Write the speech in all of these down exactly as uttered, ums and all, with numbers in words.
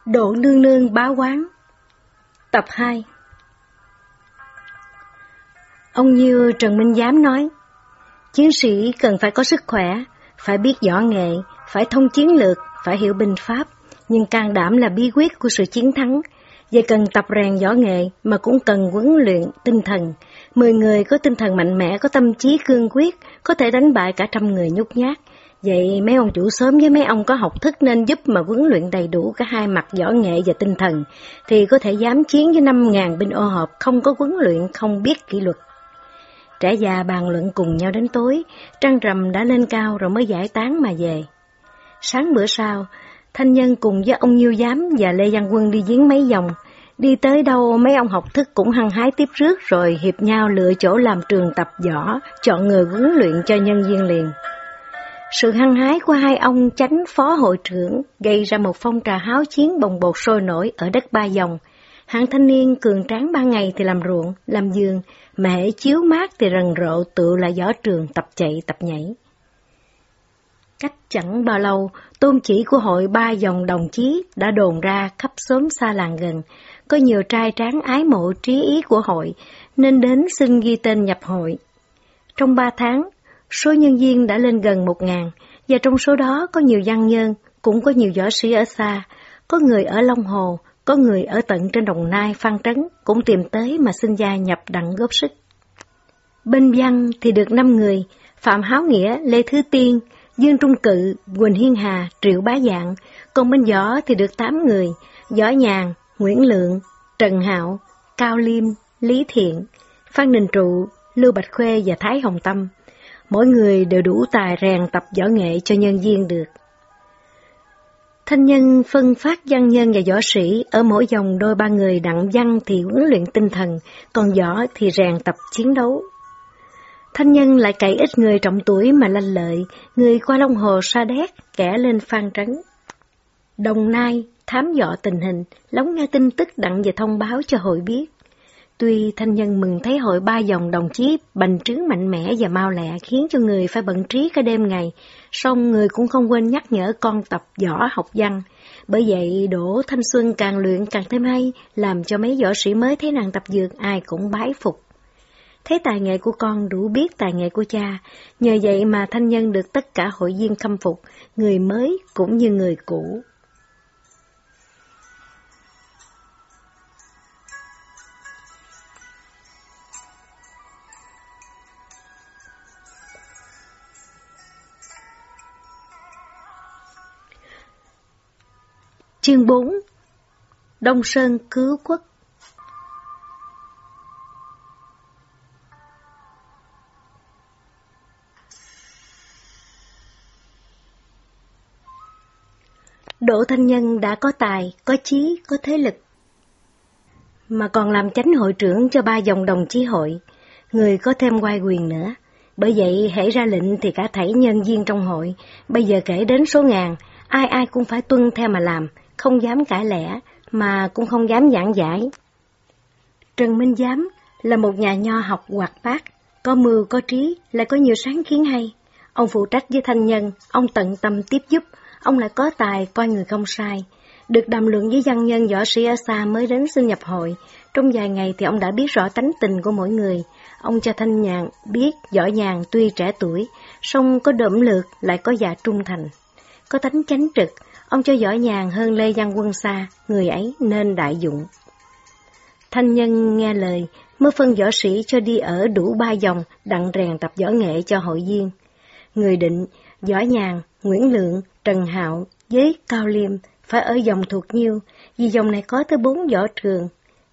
Độ nương nương báo quán. Tập hai. Ông Nhiêu Trần Minh Giám nói, chiến sĩ cần phải có sức khỏe, phải biết võ nghệ, phải thông chiến lược, phải hiểu binh pháp, nhưng can đảm là bí quyết của sự chiến thắng. Vậy cần tập rèn võ nghệ mà cũng cần huấn luyện tinh thần. Mười người có tinh thần mạnh mẽ, có tâm trí cương quyết, có thể đánh bại cả trăm người nhút nhát. Vậy mấy ông chủ xóm với mấy ông có học thức nên giúp mà huấn luyện đầy đủ cả hai mặt võ nghệ và tinh thần, thì có thể dám chiến với năm ngàn binh ô hợp không có huấn luyện, không biết kỷ luật. Trẻ già bàn luận cùng nhau đến tối, trăng rằm đã lên cao rồi mới giải tán mà về. Sáng bữa sau, Thanh Nhân cùng với ông Nhiêu Giám và Lê Văn Quân đi giếng mấy vòng. Đi tới đâu mấy ông học thức cũng hăng hái tiếp rước rồi hiệp nhau lựa chỗ làm trường tập võ, chọn người huấn luyện cho nhân viên liền. Sự hăng hái của hai ông chánh phó hội trưởng gây ra một phong trào háo chiến bồng bột sôi nổi ở đất Ba Dòng. Hạng thanh niên cường tráng ban ngày thì làm ruộng, làm vườn, mà hễ chiếu mát thì rần rộ tựa lại võ trường tập chạy tập nhảy. Cách chẳng bao lâu, tôn chỉ của hội Ba Dòng đồng chí đã đồn ra khắp xóm xa làng gần. Có nhiều trai tráng ái mộ trí ý của hội nên đến xin ghi tên nhập hội. Trong ba tháng, số nhân viên đã lên gần một ngàn, và trong số đó có nhiều văn nhân, cũng có nhiều võ sĩ ở xa, có người ở Long Hồ, có người ở tận trên Đồng Nai, Phan Trấn, cũng tìm tới mà xin gia nhập đặng góp sức. Bên văn thì được năm người, Phạm Háo Nghĩa, Lê Thứ Tiên, Dương Trung Cự, Quỳnh Hiên Hà, Triệu Bá Dạng, còn bên võ thì được tám người, Võ Nhàn, Nguyễn Lượng, Trần Hạo, Cao Liêm, Lý Thiện, Phan Đình Trụ, Lưu Bạch Khuê và Thái Hồng Tâm. Mỗi người đều đủ tài rèn tập võ nghệ cho nhân viên được. Thanh Nhân phân phát văn nhân và võ sĩ, ở mỗi dòng đôi ba người, đặng văn thì huấn luyện tinh thần, còn võ thì rèn tập chiến đấu. Thanh Nhân lại cậy ít người trọng tuổi mà lanh lợi, người qua Long Hồ Sa Đéc, kẻ lên Phan Trấn. Đồng Nai thám dò tình hình, lắng nghe tin tức đặng về thông báo cho hội biết. Tuy Thanh Nhân mừng thấy hội Ba Dòng đồng chí bành trướng mạnh mẽ và mau lẹ khiến cho người phải bận trí cả đêm ngày, song người cũng không quên nhắc nhở con tập võ học văn. Bởi vậy Đỗ Thanh Xuân càng luyện càng thêm hay, làm cho mấy võ sĩ mới thấy nàng tập dược ai cũng bái phục. Thấy tài nghệ của con đủ biết tài nghệ của cha, nhờ vậy mà Thanh Nhân được tất cả hội viên khâm phục, người mới cũng như người cũ. Chương bốn. Đông Sơn cứu quốc. Đỗ Thanh Nhân đã có tài, có chí, có thế lực, mà còn làm chánh hội trưởng cho Ba Dòng đồng chí hội, người có thêm oai quyền nữa. Bởi vậy hễ ra lệnh thì cả thảy nhân viên trong hội, bây giờ kể đến số ngàn, ai ai cũng phải tuân theo mà làm, không dám cãi lẽ, mà cũng không dám giảng giải. Trần Minh Giám là một nhà nho học hoạt bát, có mưu có trí, lại có nhiều sáng kiến hay. Ông phụ trách với Thanh Nhân, ông tận tâm tiếp giúp, ông lại có tài coi người không sai. Được đàm luận với văn nhân võ sĩ ở xa mới đến xin nhập hội, trong vài ngày thì ông đã biết rõ tánh tình của mỗi người. Ông cho Thanh Nhàn biết Võ Nhàn tuy trẻ tuổi, song có đỡm lược lại có dạ trung thành, có tánh chánh trực. Ông cho Võ Nhàn hơn Lê Văn Quân xa, người ấy nên đại dụng. Thanh Nhân nghe lời, mới phân võ sĩ cho đi ở đủ Ba Dòng, đặng rèn tập võ nghệ cho hội viên. Người định, Võ Nhàn, Nguyễn Lượng, Trần Hạo với Cao Liêm phải ở dòng thuộc Nhiêu, vì dòng này có tới bốn võ trường.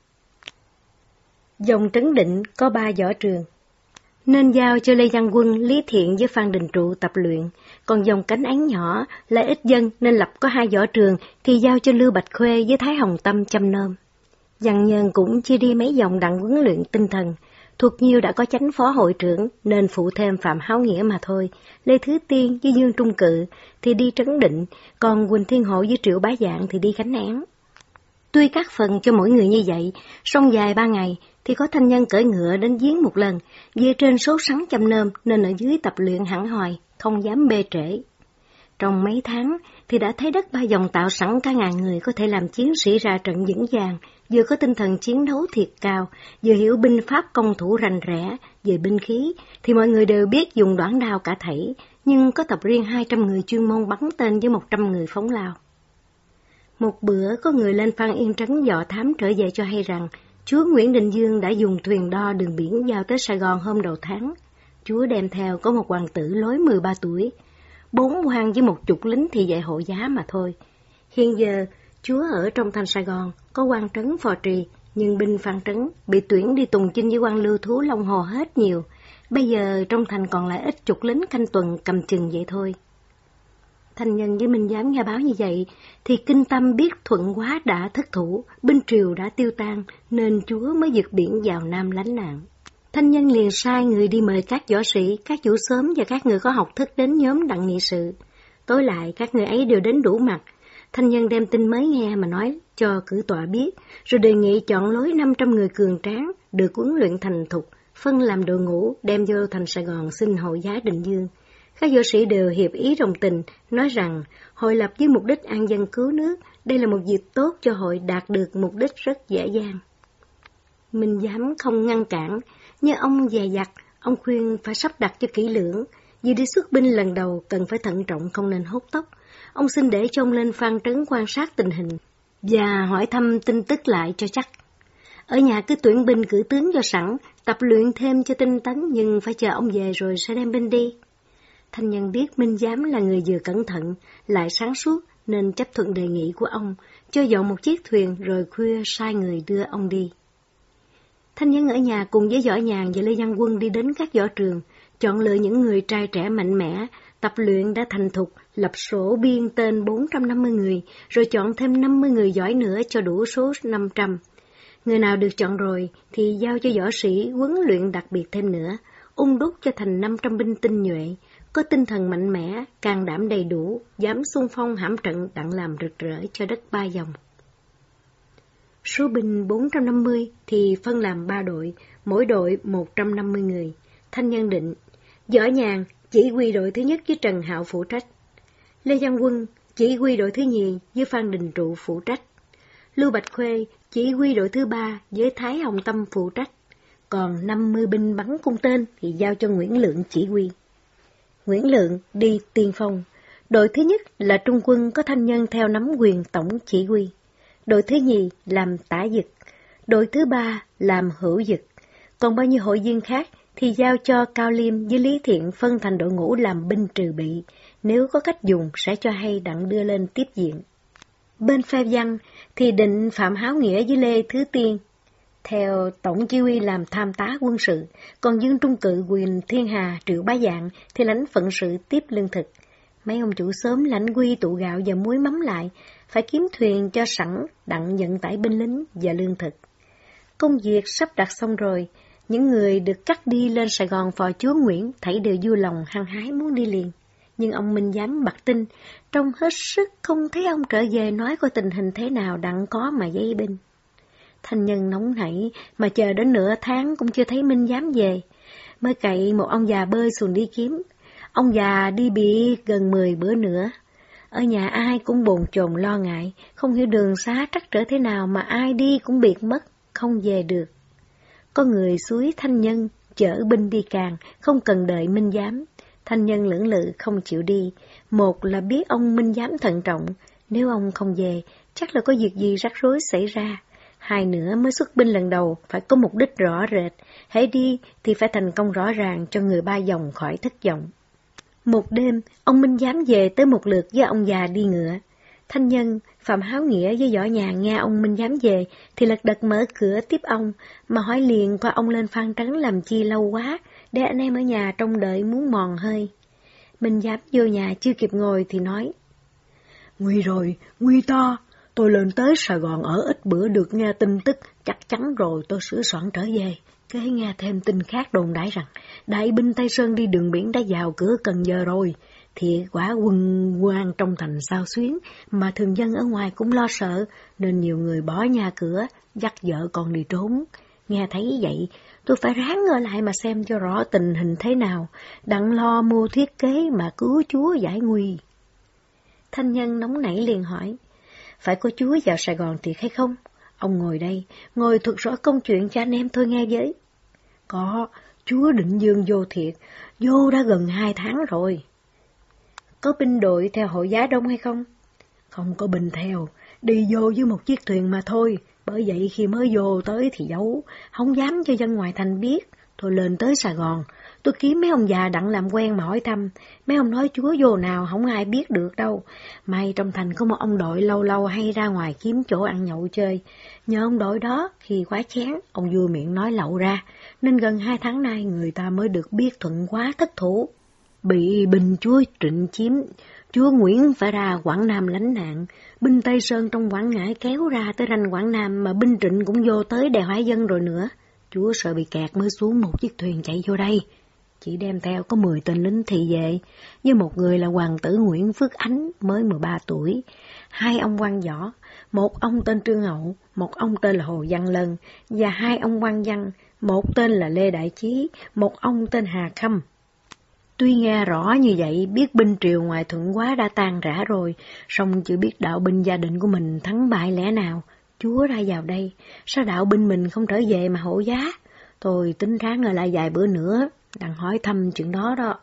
Dòng Trấn Định có ba võ trường, nên giao cho Lê Văn Quân, Lý Thiện với Phan Đình Trụ tập luyện. Còn dòng Cánh Án nhỏ lại ít dân nên lập có hai võ trường thì giao cho Lưu Bạch Khuê với Thái Hồng Tâm chăm nom. Văn nhân cũng chia đi mấy dòng đặng huấn luyện tinh thần. Thuộc Nhiêu đã có chánh phó hội trưởng nên phụ thêm Phạm Háo Nghĩa mà thôi. Lê Thứ Tiên với Dương Trung Cự thì đi Trấn Định, còn Quỳnh Thiên Hộ với Triệu Bá Dạng thì đi Khánh Án. Tuy các phần cho mỗi người như vậy, song dài ba ngày thì có Thanh Nhân cởi ngựa đến giếng một lần, về trên số sắn chăm nơm nên ở dưới tập luyện hẳn hoài, không dám bê trễ. Trong mấy tháng, thì đã thấy đất Ba Dòng tạo sẵn cả ngàn người có thể làm chiến sĩ ra trận vững vàng, vừa có tinh thần chiến đấu thiệt cao, vừa hiểu binh pháp công thủ rành rẽ. Về binh khí thì mọi người đều biết dùng đoản đao cả thảy, nhưng có tập riêng hai trăm người chuyên môn bắn tên với một trăm người phóng lao. Một bữa có người lên Phan Yên Trấn dò thám trở về cho hay rằng chúa Nguyễn Đình Dương đã dùng thuyền đo đường biển giao tới Sài Gòn hôm đầu tháng. Chúa đem theo có một hoàng tử lối mười ba tuổi, bốn quan với một chục lính thì dạy hộ giá mà thôi. Hiện giờ, chúa ở trong thành Sài Gòn, có quan trấn phò trì, nhưng binh Phan Trấn bị tuyển đi tùng chinh với quan lưu thú Long Hồ hết nhiều. Bây giờ trong thành còn lại ít chục lính canh tuần cầm chừng vậy thôi. Thanh Nhân với Minh Giám nghe báo như vậy, thì kinh tâm biết Thuận Hóa đã thất thủ, binh triều đã tiêu tan, nên chúa mới vượt biển vào Nam lánh nạn. Thanh Nhân liền sai người đi mời các võ sĩ, các chủ xóm và các người có học thức đến nhóm đặng nghị sự. Tối lại các người ấy đều đến đủ mặt. Thanh Nhân đem tin mới nghe mà nói cho cử tọa biết, rồi đề nghị chọn lối năm trăm người cường tráng, được huấn luyện thành thục, phân làm đội ngũ đem vô thành Sài Gòn xin hộ giá Định Dương. Các võ sĩ đều hiệp ý đồng tình, nói rằng hội lập với mục đích an dân cứu nước, đây là một dịp tốt cho hội đạt được mục đích rất dễ dàng. Minh Giám không ngăn cản, nhưng ông dè dặt, ông khuyên phải sắp đặt cho kỹ lưỡng, vì đi xuất binh lần đầu cần phải thận trọng không nên hốt tốc. Ông xin để cho ông lên Phan Trấn quan sát tình hình và hỏi thăm tin tức lại cho chắc. Ở nhà cứ tuyển binh cử tướng cho sẵn, tập luyện thêm cho tinh tấn, nhưng phải chờ ông về rồi sẽ đem binh đi. Thanh Nhân biết Minh Giám là người vừa cẩn thận, lại sáng suốt, nên chấp thuận đề nghị của ông, cho dọn một chiếc thuyền rồi khuya sai người đưa ông đi. Thanh Nhân ở nhà cùng với Võ Nhàn và Lê Văn Quân đi đến các võ trường, chọn lựa những người trai trẻ mạnh mẽ, tập luyện đã thành thục, lập sổ biên tên bốn trăm năm mươi người, rồi chọn thêm năm mươi người giỏi nữa cho đủ số năm trăm. Người nào được chọn rồi thì giao cho võ sĩ huấn luyện đặc biệt thêm nữa, ung đúc cho thành năm trăm binh tinh nhuệ, có tinh thần mạnh mẽ, can đảm đầy đủ, dám xung phong hãm trận đặng làm rực rỡ cho đất Ba Dòng. Số binh bốn trăm năm mươi thì phân làm ba đội, mỗi đội một trăm năm mươi người. Thanh Nhân định, Võ Nhàn chỉ huy đội thứ nhất với Trần Hạo phụ trách, Lê Văn Quân chỉ huy đội thứ nhì với Phan Đình Trụ phụ trách, Lưu Bạch Khuê chỉ huy đội thứ ba với Thái Hồng Tâm phụ trách, còn năm mươi binh bắn cung tên thì giao cho Nguyễn Lượng chỉ huy. Nguyễn Lượng đi tiên phong, đội thứ nhất là trung quân có Thanh Nhân theo nắm quyền tổng chỉ huy, đội thứ nhì làm tả dực, đội thứ ba làm hữu dực, còn bao nhiêu hội viên khác thì giao cho Cao Liêm với Lý Thiện phân thành đội ngũ làm binh trừ bị, nếu có cách dùng sẽ cho hay đặng đưa lên tiếp diện. Bên phe Văn thì định Phạm Háo Nghĩa với Lê Thứ Tiên theo tổng chỉ huy làm tham tá quân sự, còn Dương Trung Cự, Quyền Thiên Hà, Triệu Bá Dạng thì lãnh phận sự tiếp lương thực. Mấy ông chủ sớm lãnh quy tụ gạo và muối mắm lại, phải kiếm thuyền cho sẵn đặng vận tải binh lính và lương thực. Công việc sắp đặt xong rồi, những người được cắt đi lên Sài Gòn phò chúa Nguyễn thảy đều vui lòng hăng hái muốn đi liền. Nhưng ông Minh Giám bặt tin, trông hết sức không thấy ông trở về nói coi tình hình thế nào đặng có mà dây binh. Thanh Nhân nóng nảy mà chờ đến nửa tháng cũng chưa thấy Minh Giám về, mới cậy một ông già bơi xuồng đi kiếm. Ông già đi bị gần mười bữa nữa. Ở nhà ai cũng bồn chồn lo ngại, không hiểu đường xá trắc trở thế nào mà ai đi cũng biệt mất, không về được. Có người xúi Thanh Nhân chở binh đi càng, không cần đợi Minh Giám. Thanh Nhân lưỡng lự không chịu đi, một là biết ông Minh Giám thận trọng, nếu ông không về, chắc là có việc gì rắc rối xảy ra. Hai nữa mới xuất binh lần đầu, phải có mục đích rõ rệt, hãy đi thì phải thành công rõ ràng cho người Ba Dòng khỏi thất vọng. Một đêm, ông Minh Giám về tới một lượt với ông già đi ngựa. Thanh Nhân, Phạm Háo Nghĩa với Võ Nhàn nghe ông Minh Giám về, thì lật đật mở cửa tiếp ông, mà hỏi liền qua ông lên Phan Trấn làm chi lâu quá, để anh em ở nhà trông đợi muốn mòn hơi. Minh Giám vô nhà chưa kịp ngồi thì nói, nguy rồi, nguy to, tôi lên tới Sài Gòn ở ít bữa được nghe tin tức, chắc chắn rồi tôi sửa soạn trở về. Kế nghe thêm tin khác đồn đại rằng, đại binh Tây Sơn đi đường biển đã vào cửa Cần Giờ rồi. Thiệt quả quân quan trong thành sao xuyến, mà thường dân ở ngoài cũng lo sợ, nên nhiều người bỏ nhà cửa, dắt vợ con đi trốn. Nghe thấy vậy, tôi phải ráng ở lại mà xem cho rõ tình hình thế nào, đặng lo mua thiết kế mà cứu chúa giải nguy. Thanh Nhân nóng nảy liền hỏi, phải có Chúa vào Sài Gòn thiệt hay không? Ông ngồi đây, ngồi thuật rõ công chuyện cho anh em tôi nghe với. Có, Chúa định dương vô thiệt, vô đã gần hai tháng rồi. Có binh đội theo hội giá đông hay không? Không có binh theo, đi vô với một chiếc thuyền mà thôi, bởi vậy khi mới vô tới thì giấu, không dám cho dân ngoài thành biết. Tôi lên tới Sài Gòn, tôi kiếm mấy ông già đặng làm quen mà hỏi thăm, mấy ông nói Chúa vô nào không ai biết được đâu. May trong thành có một ông đội lâu lâu hay ra ngoài kiếm chỗ ăn nhậu chơi. Nhờ ông đội đó, khi quá chén, ông vua miệng nói lậu ra, nên gần hai tháng nay người ta mới được biết Thuận Hóa thất thủ. Bị binh Chúa Trịnh chiếm, Chúa Nguyễn phải ra Quảng Nam lánh nạn, binh Tây Sơn trong Quảng Ngãi kéo ra tới ranh Quảng Nam mà binh Trịnh cũng vô tới đè Hải Dân rồi nữa. Chúa sợ bị kẹt mới xuống một chiếc thuyền chạy vô đây. Chỉ đem theo có mười tên lính thị vệ, với một người là hoàng tử Nguyễn Phước Ánh mới mười ba tuổi, hai ông quan võ, một ông tên Trương Hậu, một ông tên là Hồ Văn Lân, và hai ông quan văn, một tên là Lê Đại Chí, một ông tên Hà Khâm. Tuy nghe rõ như vậy, biết binh triều ngoài Thuận Hóa đã tan rã rồi, song chưa biết đạo binh gia định của mình thắng bại lẽ nào. Chúa ra vào đây, sao đạo binh mình không trở về mà hộ giá? Tôi tính ráng ở lại vài bữa nữa, đặng hỏi thăm chuyện đó đó.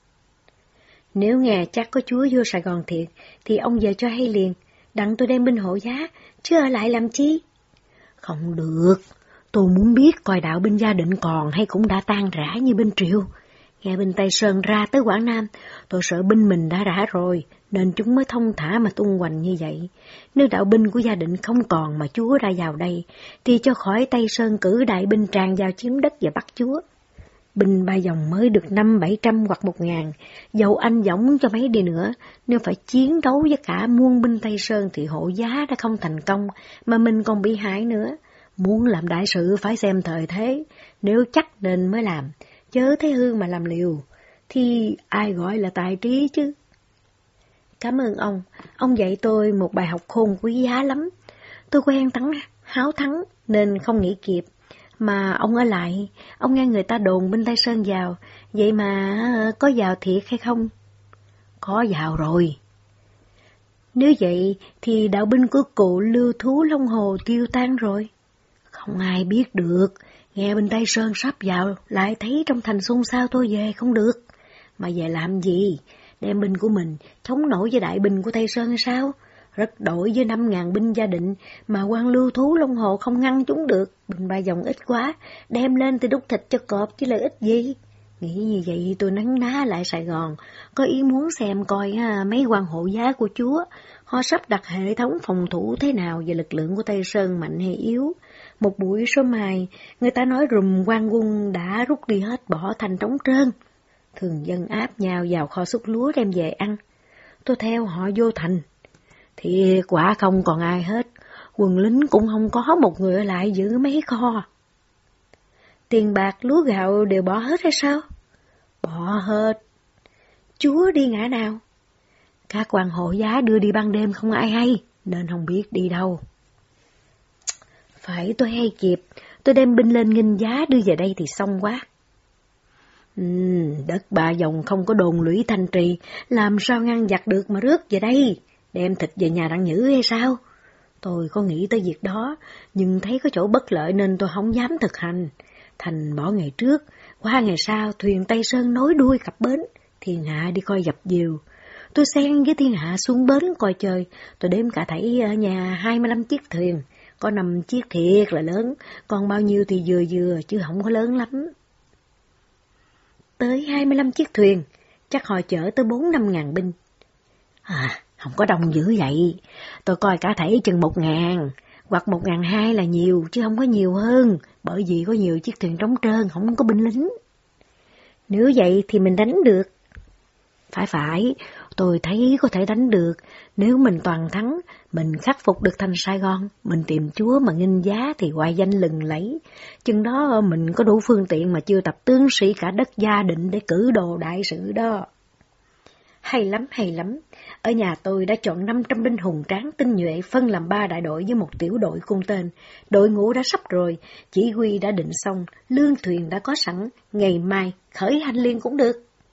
Nếu nghe chắc có Chúa vô Sài Gòn thiệt, thì ông về cho hay liền, đặng tôi đem binh hộ giá, chứ ở lại làm chi? Không được, tôi muốn biết coi đạo binh gia định còn hay cũng đã tan rã như binh triều. Nghe binh Tây Sơn ra tới Quảng Nam, tôi sợ binh mình đã rã rồi, nên chúng mới thông thả mà tung hoành như vậy. Nếu đạo binh của gia định không còn mà Chúa ra vào đây, thì cho khỏi Tây Sơn cử đại binh tràn vào chiếm đất và bắt Chúa. Binh ba dòng mới được năm bảy trăm hoặc một ngàn, dầu anh võng cho mấy đi nữa, nếu phải chiến đấu với cả muôn binh Tây Sơn thì hộ giá đã không thành công, mà mình còn bị hại nữa. Muốn làm đại sự phải xem thời thế, nếu chắc nên mới làm, chớ thấy hư mà làm liều, thì ai gọi là tài trí chứ. Cảm ơn ông, ông dạy tôi một bài học khôn quý giá lắm. Tôi quen thắng, háo thắng nên không nghĩ kịp, mà ông ở lại, ông nghe người ta đồn binh Tây Sơn vào, vậy mà có vào thiệt hay không? Có vào rồi. Nếu vậy thì đạo binh của cụ Lưu Thú Long Hồ tiêu tan rồi. Không ai biết được, nghe binh Tây Sơn sắp vào, lại thấy trong thành xôn xao tôi về không được. Mà về làm gì? Đem binh của mình chống nổi với đại binh của Tây Sơn hay sao? Rất đổi với năm ngàn binh gia định, mà quan Lưu Thú Long Hồ không ngăn chúng được. Binh ba dòng ít quá, đem lên thì đút thịt cho cọp chứ lợi ích gì. Nghĩ như vậy tôi nấn ná lại Sài Gòn, có ý muốn xem coi ha, mấy quan hộ giá của Chúa, họ sắp đặt hệ thống phòng thủ thế nào và lực lượng của Tây Sơn mạnh hay yếu. Một buổi sớm mai, người ta nói rùm quan quân đã rút đi hết, bỏ thành trống trơn. Thường dân áp nhau vào kho xúc lúa đem về ăn. Tôi theo họ vô thành. Thì quả không còn ai hết, quân lính cũng không có một người ở lại giữ mấy kho. Tiền bạc lúa gạo đều bỏ hết hay sao? Bỏ hết. Chúa đi ngã nào? Các quan hộ giá đưa đi ban đêm không ai hay, nên không biết đi đâu. Phải tôi hay kịp, tôi đem binh lên nghênh giá đưa về đây thì xong quá. Uhm, đất Ba Dòng không có đồn lũy thanh trì, làm sao ngăn giặc được mà rước về đây? Đem thịt về nhà đặng nhữ hay sao? Tôi có nghĩ tới việc đó, nhưng thấy có chỗ bất lợi nên tôi không dám thực hành. Thành bỏ ngày trước, qua ngày sau thuyền Tây Sơn nối đuôi cặp bến, thiên hạ đi coi dập dìu. Tôi xen với thiên hạ xuống bến coi chơi, tôi đếm cả thảy ở nhà hai mươi lăm chiếc thuyền, có năm chiếc thiệt là lớn, còn bao nhiêu thì vừa vừa chứ không có lớn lắm. Tới hai mươi lăm chiếc thuyền, chắc họ chở tới bốn năm ngàn binh. À, không có đông dữ vậy, tôi coi cả thảy chừng một ngàn, hoặc một ngàn hai là nhiều, chứ không có nhiều hơn, bởi vì có nhiều chiếc thuyền trống trơn, không có binh lính. Nếu vậy thì mình đánh được. Phải phải, tôi thấy có thể đánh được, nếu mình toàn thắng, mình khắc phục được thành Sài Gòn, mình tìm Chúa mà nghênh giá thì hoài danh lừng lẫy. Chừng đó mình có đủ phương tiện mà chưa tập tướng sĩ cả đất gia định để cử đồ đại sự đó. Hay lắm, hay lắm. Ở nhà tôi đã chọn năm trăm binh hùng tráng tinh nhuệ phân làm ba đại đội với một tiểu đội cung tên. Đội ngũ đã sắp rồi, chỉ huy đã định xong, lương thuyền đã có sẵn, ngày mai khởi hành liền cũng được.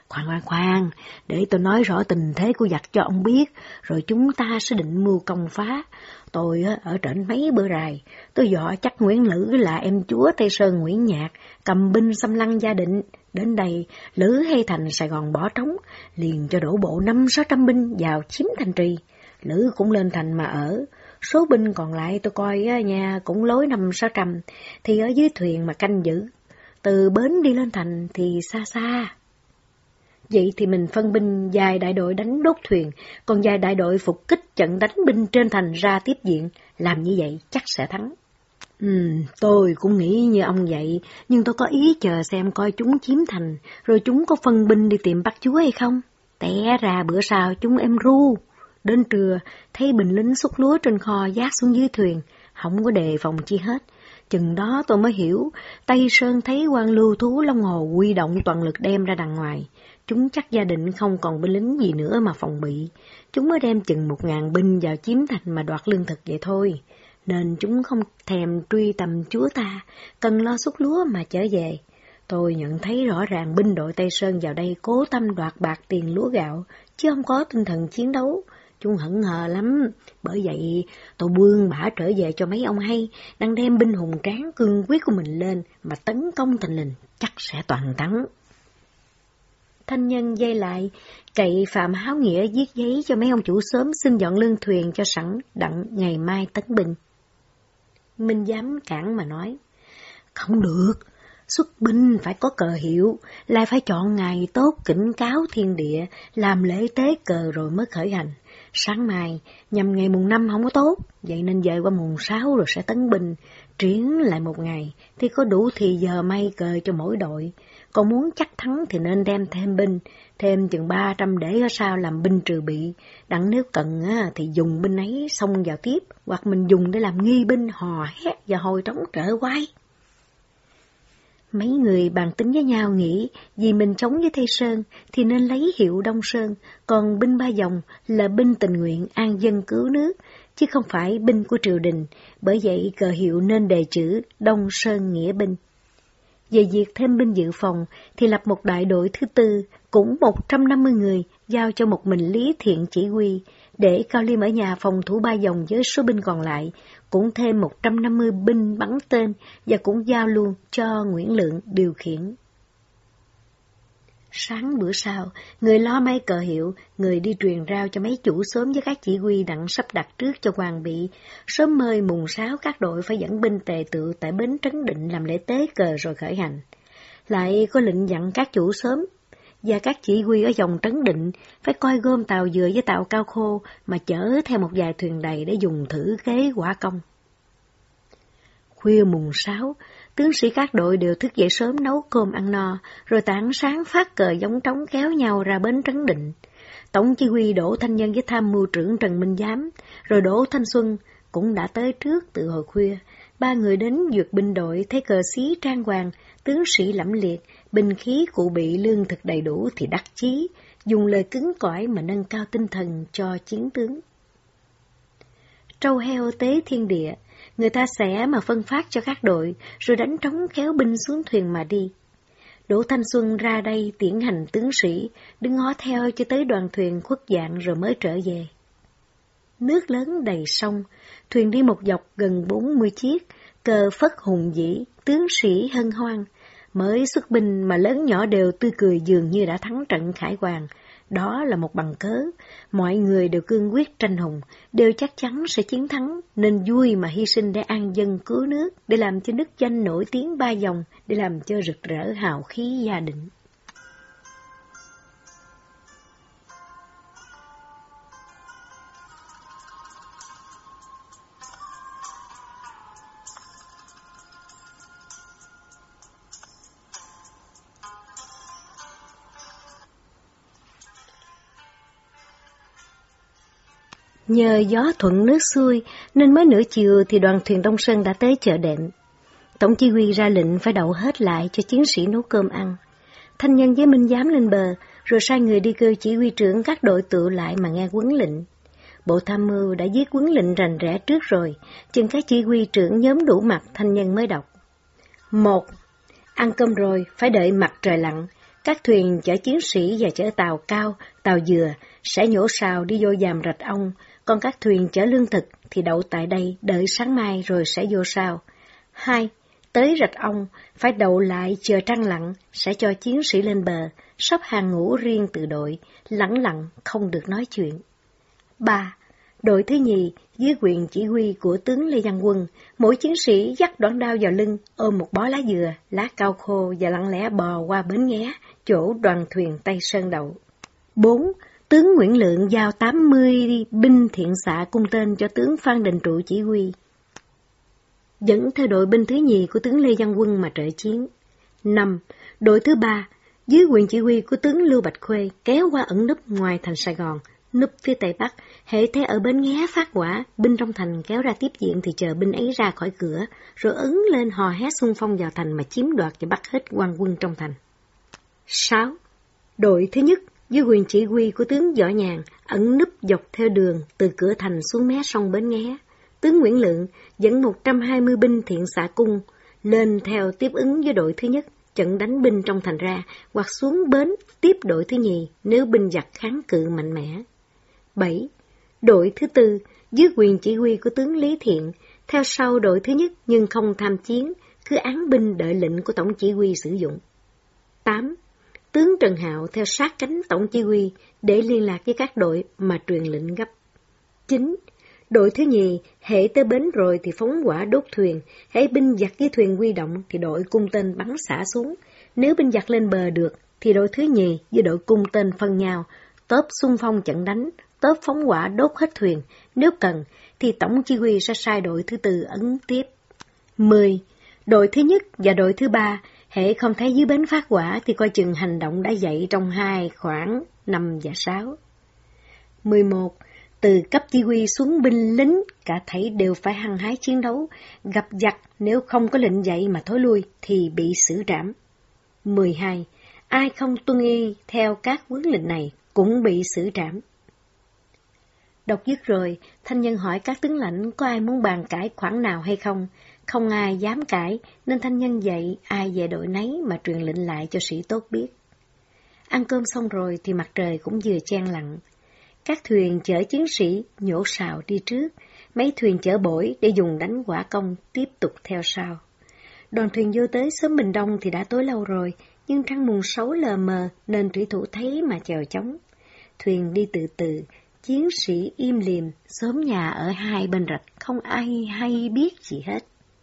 Khoan khoan khoan, để tôi nói rõ tình thế của giặc cho ông biết, rồi chúng ta sẽ định mưu công phá. Tôi ở trển mấy bữa rày, tôi dọa chắc Nguyễn Lữ là em chúa Tây Sơn Nguyễn Nhạc, cầm binh xâm lăng Gia Định. Đến đây, Lữ hay thành Sài Gòn bỏ trống, liền cho đổ bộ năm sáu trăm binh vào chiếm thành trì. Lữ cũng lên thành mà ở. Số binh còn lại tôi coi nha cũng lối năm sáu trăm, thì ở dưới thuyền mà canh giữ. Từ bến đi lên thành thì xa xa. Vậy thì mình phân binh vài đại đội đánh đốt thuyền, còn vài đại đội phục kích trận đánh binh trên thành ra tiếp diện. Làm như vậy chắc sẽ thắng. Ừ, tôi cũng nghĩ như ông vậy, nhưng tôi có ý chờ xem coi chúng chiếm thành, rồi chúng có phân binh đi tìm bắt chúa hay không. Té ra bữa sau chúng em ru. Đến trưa, thấy binh lính xúc lúa trên kho vác xuống dưới thuyền, không có đề phòng chi hết. Chừng đó tôi mới hiểu, Tây Sơn thấy quan lưu thú Long Hồ huy động toàn lực đem ra đằng ngoài. Chúng chắc Gia Định không còn binh lính gì nữa mà phòng bị. Chúng mới đem chừng một ngàn binh vào chiếm thành mà đoạt lương thực vậy thôi. Nên chúng không thèm truy tầm chúa ta, cần lo xúc lúa mà trở về. Tôi nhận thấy rõ ràng binh đội Tây Sơn vào đây cố tâm đoạt bạc tiền lúa gạo, chứ không có tinh thần chiến đấu. Chúng hững hờ lắm, bởi vậy tôi buông bả trở về cho mấy ông hay, đang đem binh hùng tráng cương quyết của mình lên mà tấn công thành lình, chắc sẽ toàn thắng. Thanh nhân dây lại, cậy Phạm Háo Nghĩa viết giấy cho mấy ông chủ xóm xin dọn lương thuyền cho sẵn, đặng ngày mai tấn binh. Minh Giám cản mà nói, không được, xuất binh phải có cờ hiệu, lại phải chọn ngày tốt cảnh cáo thiên địa, làm lễ tế cờ rồi mới khởi hành. Sáng mai, nhằm ngày mùng năm không có tốt, vậy nên dời qua mùng sáu rồi sẽ tấn binh, triển lại một ngày, thì có đủ thì giờ may cờ cho mỗi đội. Còn muốn chắc thắng thì nên đem thêm binh, thêm chừng ba trăm để ở sau làm binh trừ bị, đặng nếu cần á, thì dùng binh ấy xông vào tiếp, hoặc mình dùng để làm nghi binh hò hét và hồi trống trở quay. Mấy người bàn tính với nhau nghĩ, vì mình chống với Tây Sơn thì nên lấy hiệu Đông Sơn, còn binh Ba Dòng là binh tình nguyện an dân cứu nước, chứ không phải binh của triều đình, bởi vậy cờ hiệu nên đề chữ Đông Sơn Nghĩa Binh. Về việc thêm binh dự phòng thì lập một đại đội thứ tư, cũng một trăm năm mươi người, giao cho một mình Lý Thiện chỉ huy, để Cao Liêm ở nhà phòng thủ Ba Dòng với số binh còn lại, cũng thêm một trăm năm mươi binh bắn tên và cũng giao luôn cho Nguyễn Lượng điều khiển. Sáng bữa sau, người lo may cờ hiệu, người đi truyền rao cho mấy chủ xóm với các chỉ huy đặng sắp đặt trước cho hoàng bị. Sớm mơi mùng sáu các đội phải dẫn binh tề tựu tại bến Trấn Định làm lễ tế cờ rồi khởi hành. Lại có lệnh dặn các chủ xóm và các chỉ huy ở dòng Trấn Định phải coi gom tàu dừa với tàu cao khô mà chở theo một vài thuyền đầy để dùng thử kế quả công. Khuya mùng sáu, tướng sĩ các đội đều thức dậy sớm nấu cơm ăn no, rồi tảng sáng phát cờ giống trống kéo nhau ra bến Trấn Định. Tổng chỉ huy Đỗ Thanh Nhân với tham mưu trưởng Trần Minh Giám, rồi Đỗ Thanh Xuân cũng đã tới trước từ hồi khuya. Ba người đến duyệt binh đội, thấy cờ xí trang hoàng, tướng sĩ lẫm liệt, binh khí cụ bị lương thực đầy đủ thì đắc chí, dùng lời cứng cỏi mà nâng cao tinh thần cho chiến tướng. Trâu heo tế thiên địa, người ta sẽ mà phân phát cho các đội, rồi đánh trống kéo binh xuống thuyền mà đi. Đỗ Thanh Xuân ra đây tiễn hành tướng sĩ, đứng ngó theo cho tới đoàn thuyền khuất dạng rồi mới trở về. Nước lớn đầy sông, thuyền đi một dọc gần bốn mươi chiếc, cờ phất hùng vĩ, tướng sĩ hân hoan. Mới xuất binh mà lớn nhỏ đều tươi cười dường như đã thắng trận khải hoàn. Đó là một bằng cớ, mọi người đều cương quyết tranh hùng, đều chắc chắn sẽ chiến thắng, nên vui mà hy sinh để an dân cứu nước, để làm cho nước danh nổi tiếng Ba Dòng, để làm cho rực rỡ hào khí Gia Định. Nhờ gió thuận nước xuôi, nên mới nửa chiều thì đoàn thuyền Đông Sơn đã tới chợ đệm. Tổng chỉ huy ra lệnh phải đậu hết lại cho chiến sĩ nấu cơm ăn. Thanh Nhân với Minh Giám lên bờ, rồi sai người đi kêu chỉ huy trưởng các đội tụ lại mà nghe huấn lệnh. Bộ tham mưu đã viết huấn lệnh rành rẽ trước rồi, chừng các chỉ huy trưởng nhóm đủ mặt Thanh Nhân mới đọc. Một, ăn cơm rồi phải đợi mặt trời lặn, Các thuyền chở chiến sĩ và chở tàu cao, tàu dừa sẽ nhổ sào đi vô Giàm Rạch Ông, còn các thuyền chở lương thực thì đậu tại đây đợi sáng mai rồi sẽ vô sào. Hai, tới Rạch Ông phải đậu lại chờ trăng lặn, sẽ cho chiến sĩ lên bờ, sắp hàng ngũ riêng từ đội, lẳng lặng không được nói chuyện. Ba, đội thứ nhì dưới quyền chỉ huy của tướng Lê Văn Quân, mỗi chiến sĩ dắt đoạn đao vào lưng, ôm một bó lá dừa, lá cao khô và lặng lẽ bò qua bến nghé, chỗ đoàn thuyền Tây Sơn đậu. Bốn, tướng Nguyễn Lượng giao tám mươi binh thiện xạ cung tên cho tướng Phan Đình Trụ chỉ huy, dẫn theo đội binh thứ nhì của tướng Lê Văn Quân mà trợ chiến. Năm, đội thứ ba dưới quyền chỉ huy của tướng Lưu Bạch Khuê kéo qua ẩn núp ngoài thành Sài Gòn, núp phía tây bắc, hễ thấy ở bến nghé phát quả, binh trong thành kéo ra tiếp diện thì chờ binh ấy ra khỏi cửa, rồi ứng lên hò hét xung phong vào thành mà chiếm đoạt và bắt hết quan quân trong thành. Sáu, đội thứ nhất dưới quyền chỉ huy của tướng Võ Nhàn ẩn núp dọc theo đường từ cửa thành xuống mé sông bến nghé. Tướng Nguyễn Lượng dẫn một trăm hai mươi binh thiện xạ cung lên theo tiếp ứng với đội thứ nhất, trận đánh binh trong thành ra, hoặc xuống bến tiếp đội thứ nhì nếu binh giặc kháng cự mạnh mẽ. Bảy, đội thứ tư dưới quyền chỉ huy của tướng Lý Thiện, theo sau đội thứ nhất nhưng không tham chiến, cứ án binh đợi lệnh của tổng chỉ huy sử dụng. Tám, tướng Trần Hạo theo sát cánh tổng chỉ huy để liên lạc với các đội mà truyền lệnh gấp. Chín, đội thứ nhì hễ tới bến rồi thì phóng hỏa đốt thuyền, hễ binh giặc với thuyền huy động thì đội cung tên bắn xả xuống. Nếu binh giặc lên bờ được thì đội thứ nhì với đội cung tên phân nhau, tốp xung phong trận đánh, tốp phóng hỏa đốt hết thuyền. Nếu cần thì tổng chỉ huy sẽ sai đội thứ tư ấn tiếp. Mười, đội thứ nhất và đội thứ ba hễ không thấy dưới bến phát hỏa thì coi chừng hành động đã dậy trong hai khoảng năm và sáu. Mười một, từ cấp chỉ huy xuống binh lính, cả thảy đều phải hăng hái chiến đấu, gặp giặc nếu không có lệnh dậy mà thối lui thì bị xử trảm. Mười hai, ai không tuân y theo các huấn lệnh này cũng bị xử trảm. Đọc dứt rồi, Thanh Nhân hỏi các tướng lãnh có ai muốn bàn cãi khoản nào hay không. Không ai dám cãi, nên Thanh Nhân dạy ai về đội nấy mà truyền lệnh lại cho sĩ tốt biết. Ăn cơm xong rồi thì mặt trời cũng vừa chen lặng. Các thuyền chở chiến sĩ nhổ sào đi trước, mấy thuyền chở bổi để dùng đánh quả công tiếp tục theo sau. Đoàn thuyền vô tới xóm Bình Đông thì đã tối lâu rồi, nhưng trăng mùng sáu lờ mờ nên thủy thủ thấy mà chèo chống. Thuyền đi từ từ, chiến sĩ im lìm, xóm nhà ở hai bên rạch, không ai hay biết gì hết.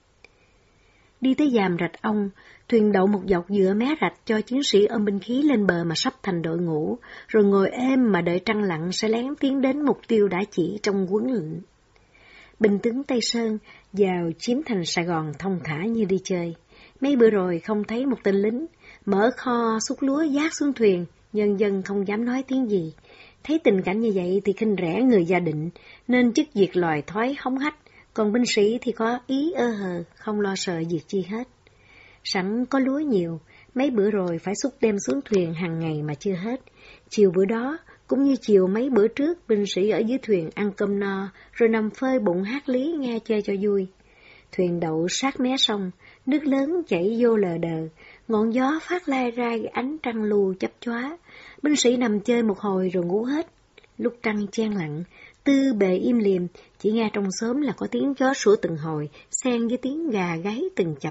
Đi tới Giàm Rạch Ông, thuyền đậu một dọc giữa mé rạch cho chiến sĩ ôm binh khí lên bờ mà sắp thành đội ngũ, rồi ngồi êm mà đợi trăng lặn sẽ lén tiến đến mục tiêu đã chỉ trong huấn lệnh. Binh tướng Tây Sơn vào chiếm thành Sài Gòn thông thả như đi chơi. Mấy bữa rồi không thấy một tên lính, mở kho xúc lúa vác xuống thuyền, nhân dân không dám nói tiếng gì. Thấy tình cảnh như vậy thì khinh rẻ người gia định, nên chức việc lòi thói hống hách, còn binh sĩ thì có ý ơ hờ, không lo sợ việc chi hết. Sẵn có lúa nhiều, mấy bữa rồi phải xúc đem xuống thuyền hàng ngày mà chưa hết. Chiều bữa đó, cũng như chiều mấy bữa trước, binh sĩ ở dưới thuyền ăn cơm no, rồi nằm phơi bụng hát lý nghe chơi cho vui. Thuyền đậu sát mé sông, nước lớn chảy vô lờ đờ, ngọn gió phát lai ra ánh trăng lù chắp chóa. Binh sĩ nằm chơi một hồi rồi ngủ hết. Lúc trăng chen lặng, tư bề im lìm, chỉ nghe trong xóm là có tiếng gió sủa từng hồi, xen với tiếng gà gáy từng chập.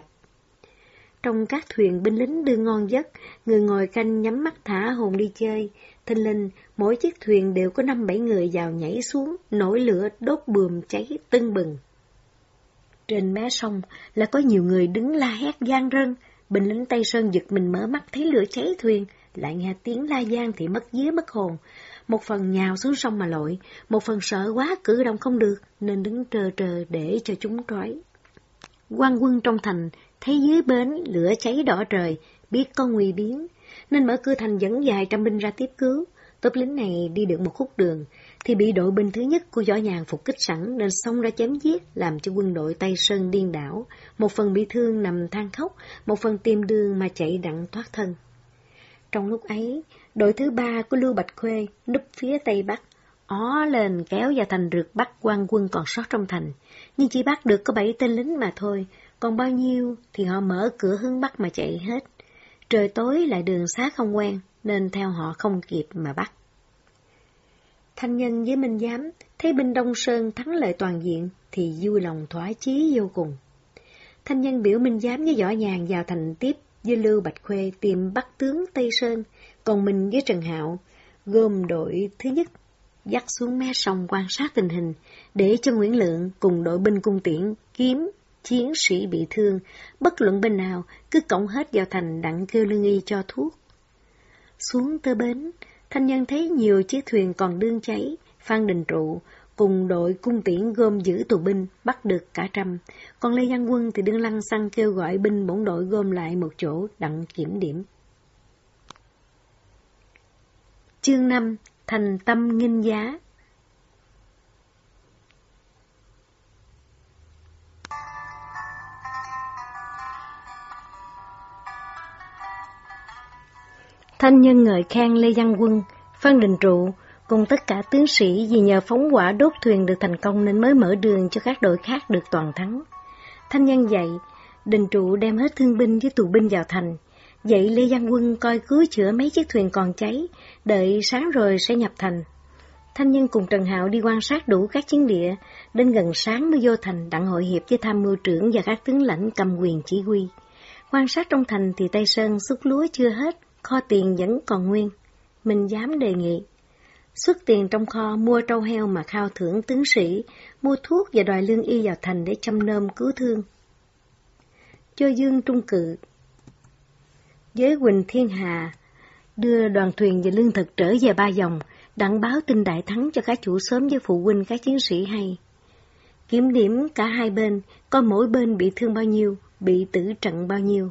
Trong các thuyền binh lính đưa ngon giấc, người ngồi canh nhắm mắt thả hồn đi chơi. Thình lình, mỗi chiếc thuyền đều có năm bảy người vào nhảy xuống, nổi lửa đốt bùm cháy tưng bừng. Trên mé sông là có nhiều người đứng la hét gian rân. Binh lính Tây Sơn giật mình mở mắt thấy lửa cháy thuyền, lại nghe tiếng la gian thì mất vía mất hồn. Một phần nhào xuống sông mà lội, một phần sợ quá cử động không được, nên đứng trơ trơ để cho chúng trói. Quan quân trong thành thấy dưới bến lửa cháy đỏ trời, biết có nguy biến, nên mở cửa thành dẫn vài trăm binh ra tiếp cứu. Tốp lính này đi được một khúc đường, thì bị đội binh thứ nhất của Võ Nhàn phục kích sẵn nên xông ra chém giết, làm cho quân đội Tây Sơn điên đảo. Một phần bị thương nằm than khóc, một phần tìm đường mà chạy đặng thoát thân. Trong lúc ấy, đội thứ ba của Lưu Bạch Khuê núp phía tây bắc, ó lên kéo vào thành rượt bắt quan quân còn sót trong thành, nhưng chỉ bắt được có bảy tên lính mà thôi, còn bao nhiêu thì họ mở cửa hướng bắc mà chạy hết. Trời tối lại đường xá không quen, nên theo họ không kịp mà bắt. Thanh Nhân với Minh Giám thấy binh Đông Sơn thắng lợi toàn diện thì vui lòng thỏa chí vô cùng. Thanh Nhân biểu Minh Giám với Võ Nhàn vào thành tiếp với Lưu Bạch Khuê tìm bắt tướng Tây Sơn, còn mình với Trần Hạo gồm đội thứ nhất dắt xuống mé sông quan sát tình hình, để cho Nguyễn Lượng cùng đội binh cung tiễn kiếm chiến sĩ bị thương, bất luận bên nào cứ cõng hết vào thành đặng kêu lương y cho thuốc. Xuống tới bến, Thanh Nhân thấy nhiều chiếc thuyền còn đương cháy, Phan Đình Trụ cùng đội cung tiễn gom giữ tù binh, bắt được cả trăm, còn Lê Văn Quân thì đương lăng xăng kêu gọi binh bổn đội gom lại một chỗ đặng kiểm điểm. Chương năm. Thành tâm nghinh giá. Thanh Nhân ngợi khen Lê Văn Quân, Phan Đình Trụ cùng tất cả tướng sĩ vì nhờ phóng hỏa đốt thuyền được thành công nên mới mở đường cho các đội khác được toàn thắng. Thanh Nhân dạy Đình Trụ đem hết thương binh với tù binh vào thành, dạy Lê Văn Quân coi cứu chữa mấy chiếc thuyền còn cháy, đợi sáng rồi sẽ nhập thành. Thanh Nhân cùng Trần Hạo đi quan sát đủ các chiến địa, đến gần sáng mới vô thành đặng hội hiệp với tham mưu trưởng và các tướng lãnh cầm quyền chỉ huy. Quan sát trong thành thì Tây Sơn xuất lúa chưa hết, kho tiền vẫn còn nguyên. Mình dám đề nghị xuất tiền trong kho mua trâu heo mà khao thưởng tướng sĩ, mua thuốc và đòi lương y vào thành để chăm nom cứu thương. Cho Dương Trung Cự với Quỳnh Thiên Hà đưa đoàn thuyền và lương thực trở về Ba Dòng, đặng báo tin đại thắng cho các chủ xóm với phụ huynh các chiến sĩ hay. Kiểm điểm cả hai bên, coi mỗi bên bị thương bao nhiêu, bị tử trận bao nhiêu.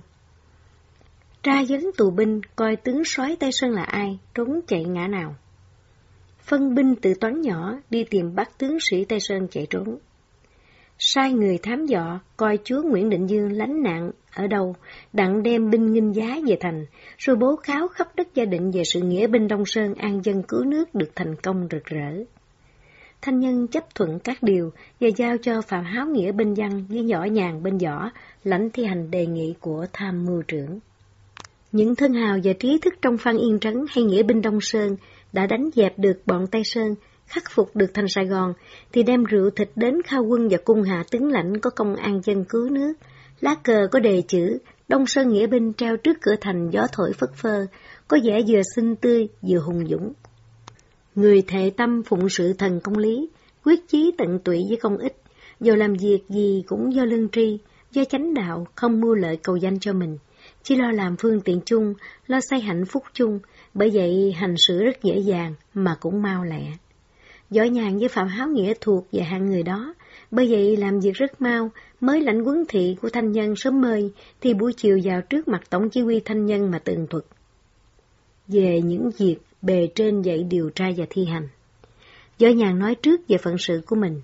Tra vấn tù binh, coi tướng soái Tây Sơn là ai, trốn chạy ngã nào. Phân binh tự toán nhỏ, đi tìm bắt tướng sĩ Tây Sơn chạy trốn. Sai người thám dò, coi chúa Nguyễn Định Dương lánh nạn ở đâu, đặng đem binh nghinh giá về thành, rồi bố cáo khắp đất gia định về sự nghĩa binh Đông Sơn an dân cứu nước được thành công rực rỡ. Thanh Nhân chấp thuận các điều và giao cho Phạm Háo Nghĩa bên văn với Võ Nhàn bên võ lãnh thi hành đề nghị của tham mưu trưởng. Những thân hào và trí thức trong Phan Yên Trấn hay nghĩa binh Đông Sơn đã đánh dẹp được bọn Tây Sơn, khắc phục được thành Sài Gòn, thì đem rượu thịt đến khao quân và cung hạ tướng lãnh có công an dân cứu nước. Lá cờ có đề chữ Đông Sơn nghĩa binh treo trước cửa thành, gió thổi phất phơ, có vẻ vừa xinh tươi vừa hùng dũng. Người thệ tâm phụng sự thần công lý, quyết chí tận tụy với công ích, dù làm việc gì cũng do lương tri, do chánh đạo, không mưu lợi cầu danh cho mình, chỉ lo làm phương tiện chung, lo xây hạnh phúc chung, bởi vậy hành xử rất dễ dàng mà cũng mau lẹ. Võ Nhàn với Phạm Háo Nghĩa thuộc về hạng người đó, bởi vậy làm việc rất mau, mới lãnh huấn thị của Thanh Nhân sớm mơi, thì buổi chiều vào trước mặt tổng chỉ huy Thanh Nhân mà tường thuật về những việc bề trên dạy điều tra và thi hành. Võ Nhàn nói trước về phận sự của mình.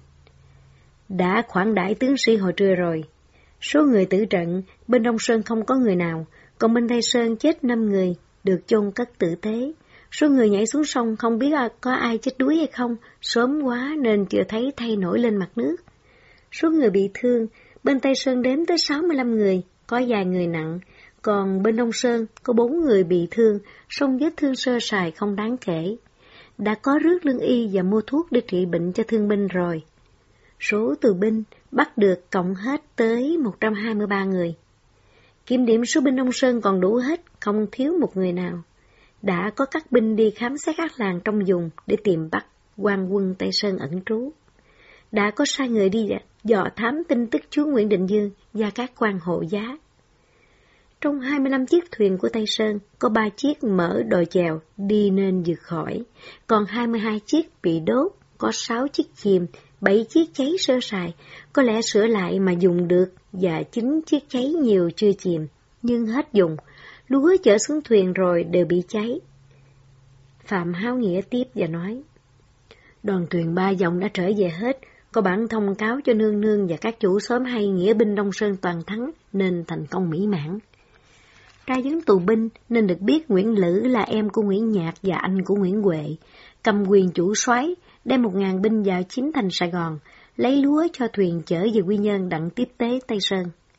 Đã khoản đãi tướng sĩ hồi trưa rồi, số người tử trận, bên Đông Sơn không có người nào, còn bên Tây Sơn chết năm người, được chôn cất tử tế. Số người nhảy xuống sông không biết có ai chết đuối hay không, sớm quá nên chưa thấy thay nổi lên mặt nước. Số người bị thương, bên Tây Sơn đếm tới sáu mươi lăm người, có vài người nặng, còn bên Đông Sơn có bốn người bị thương, song vết thương sơ sài không đáng kể. Đã có rước lương y và mua thuốc để trị bệnh cho thương binh rồi. Số tù binh bắt được cộng hết tới một trăm hai mươi ba người. Kiểm điểm số binh Đông Sơn còn đủ hết, không thiếu một người nào. Đã có các binh đi khám xét các làng trong vùng để tìm bắt quan quân Tây Sơn ẩn trú. Đã có sai người đi dò thám tin tức chúa Nguyễn Định Dương và các quan hộ giá. Trong hai mươi lăm chiếc thuyền của Tây Sơn, có ba chiếc mở đò chèo đi nên vượt khỏi, còn hai mươi hai chiếc bị đốt, có sáu chiếc chìm, bảy chiếc cháy sơ sài, có lẽ sửa lại mà dùng được, và chín chiếc cháy nhiều chưa chìm, nhưng hết dùng. Lúa chở xuống thuyền rồi đều bị cháy. Phạm Háo Nghĩa tiếp và nói, đoàn thuyền Ba Dòng đã trở về hết, có bản thông cáo cho nương nương và các chủ xóm hay nghĩa binh Đông Sơn toàn thắng, nên thành công mỹ mãn. Tra vấn tù binh nên được biết Nguyễn Lữ là em của Nguyễn Nhạc và anh của Nguyễn Huệ, cầm quyền chủ soái, đem một ngàn binh vào chiếm thành Sài Gòn, lấy lúa cho thuyền chở về Quy Nhơn đặng tiếp tế Tây Sơn.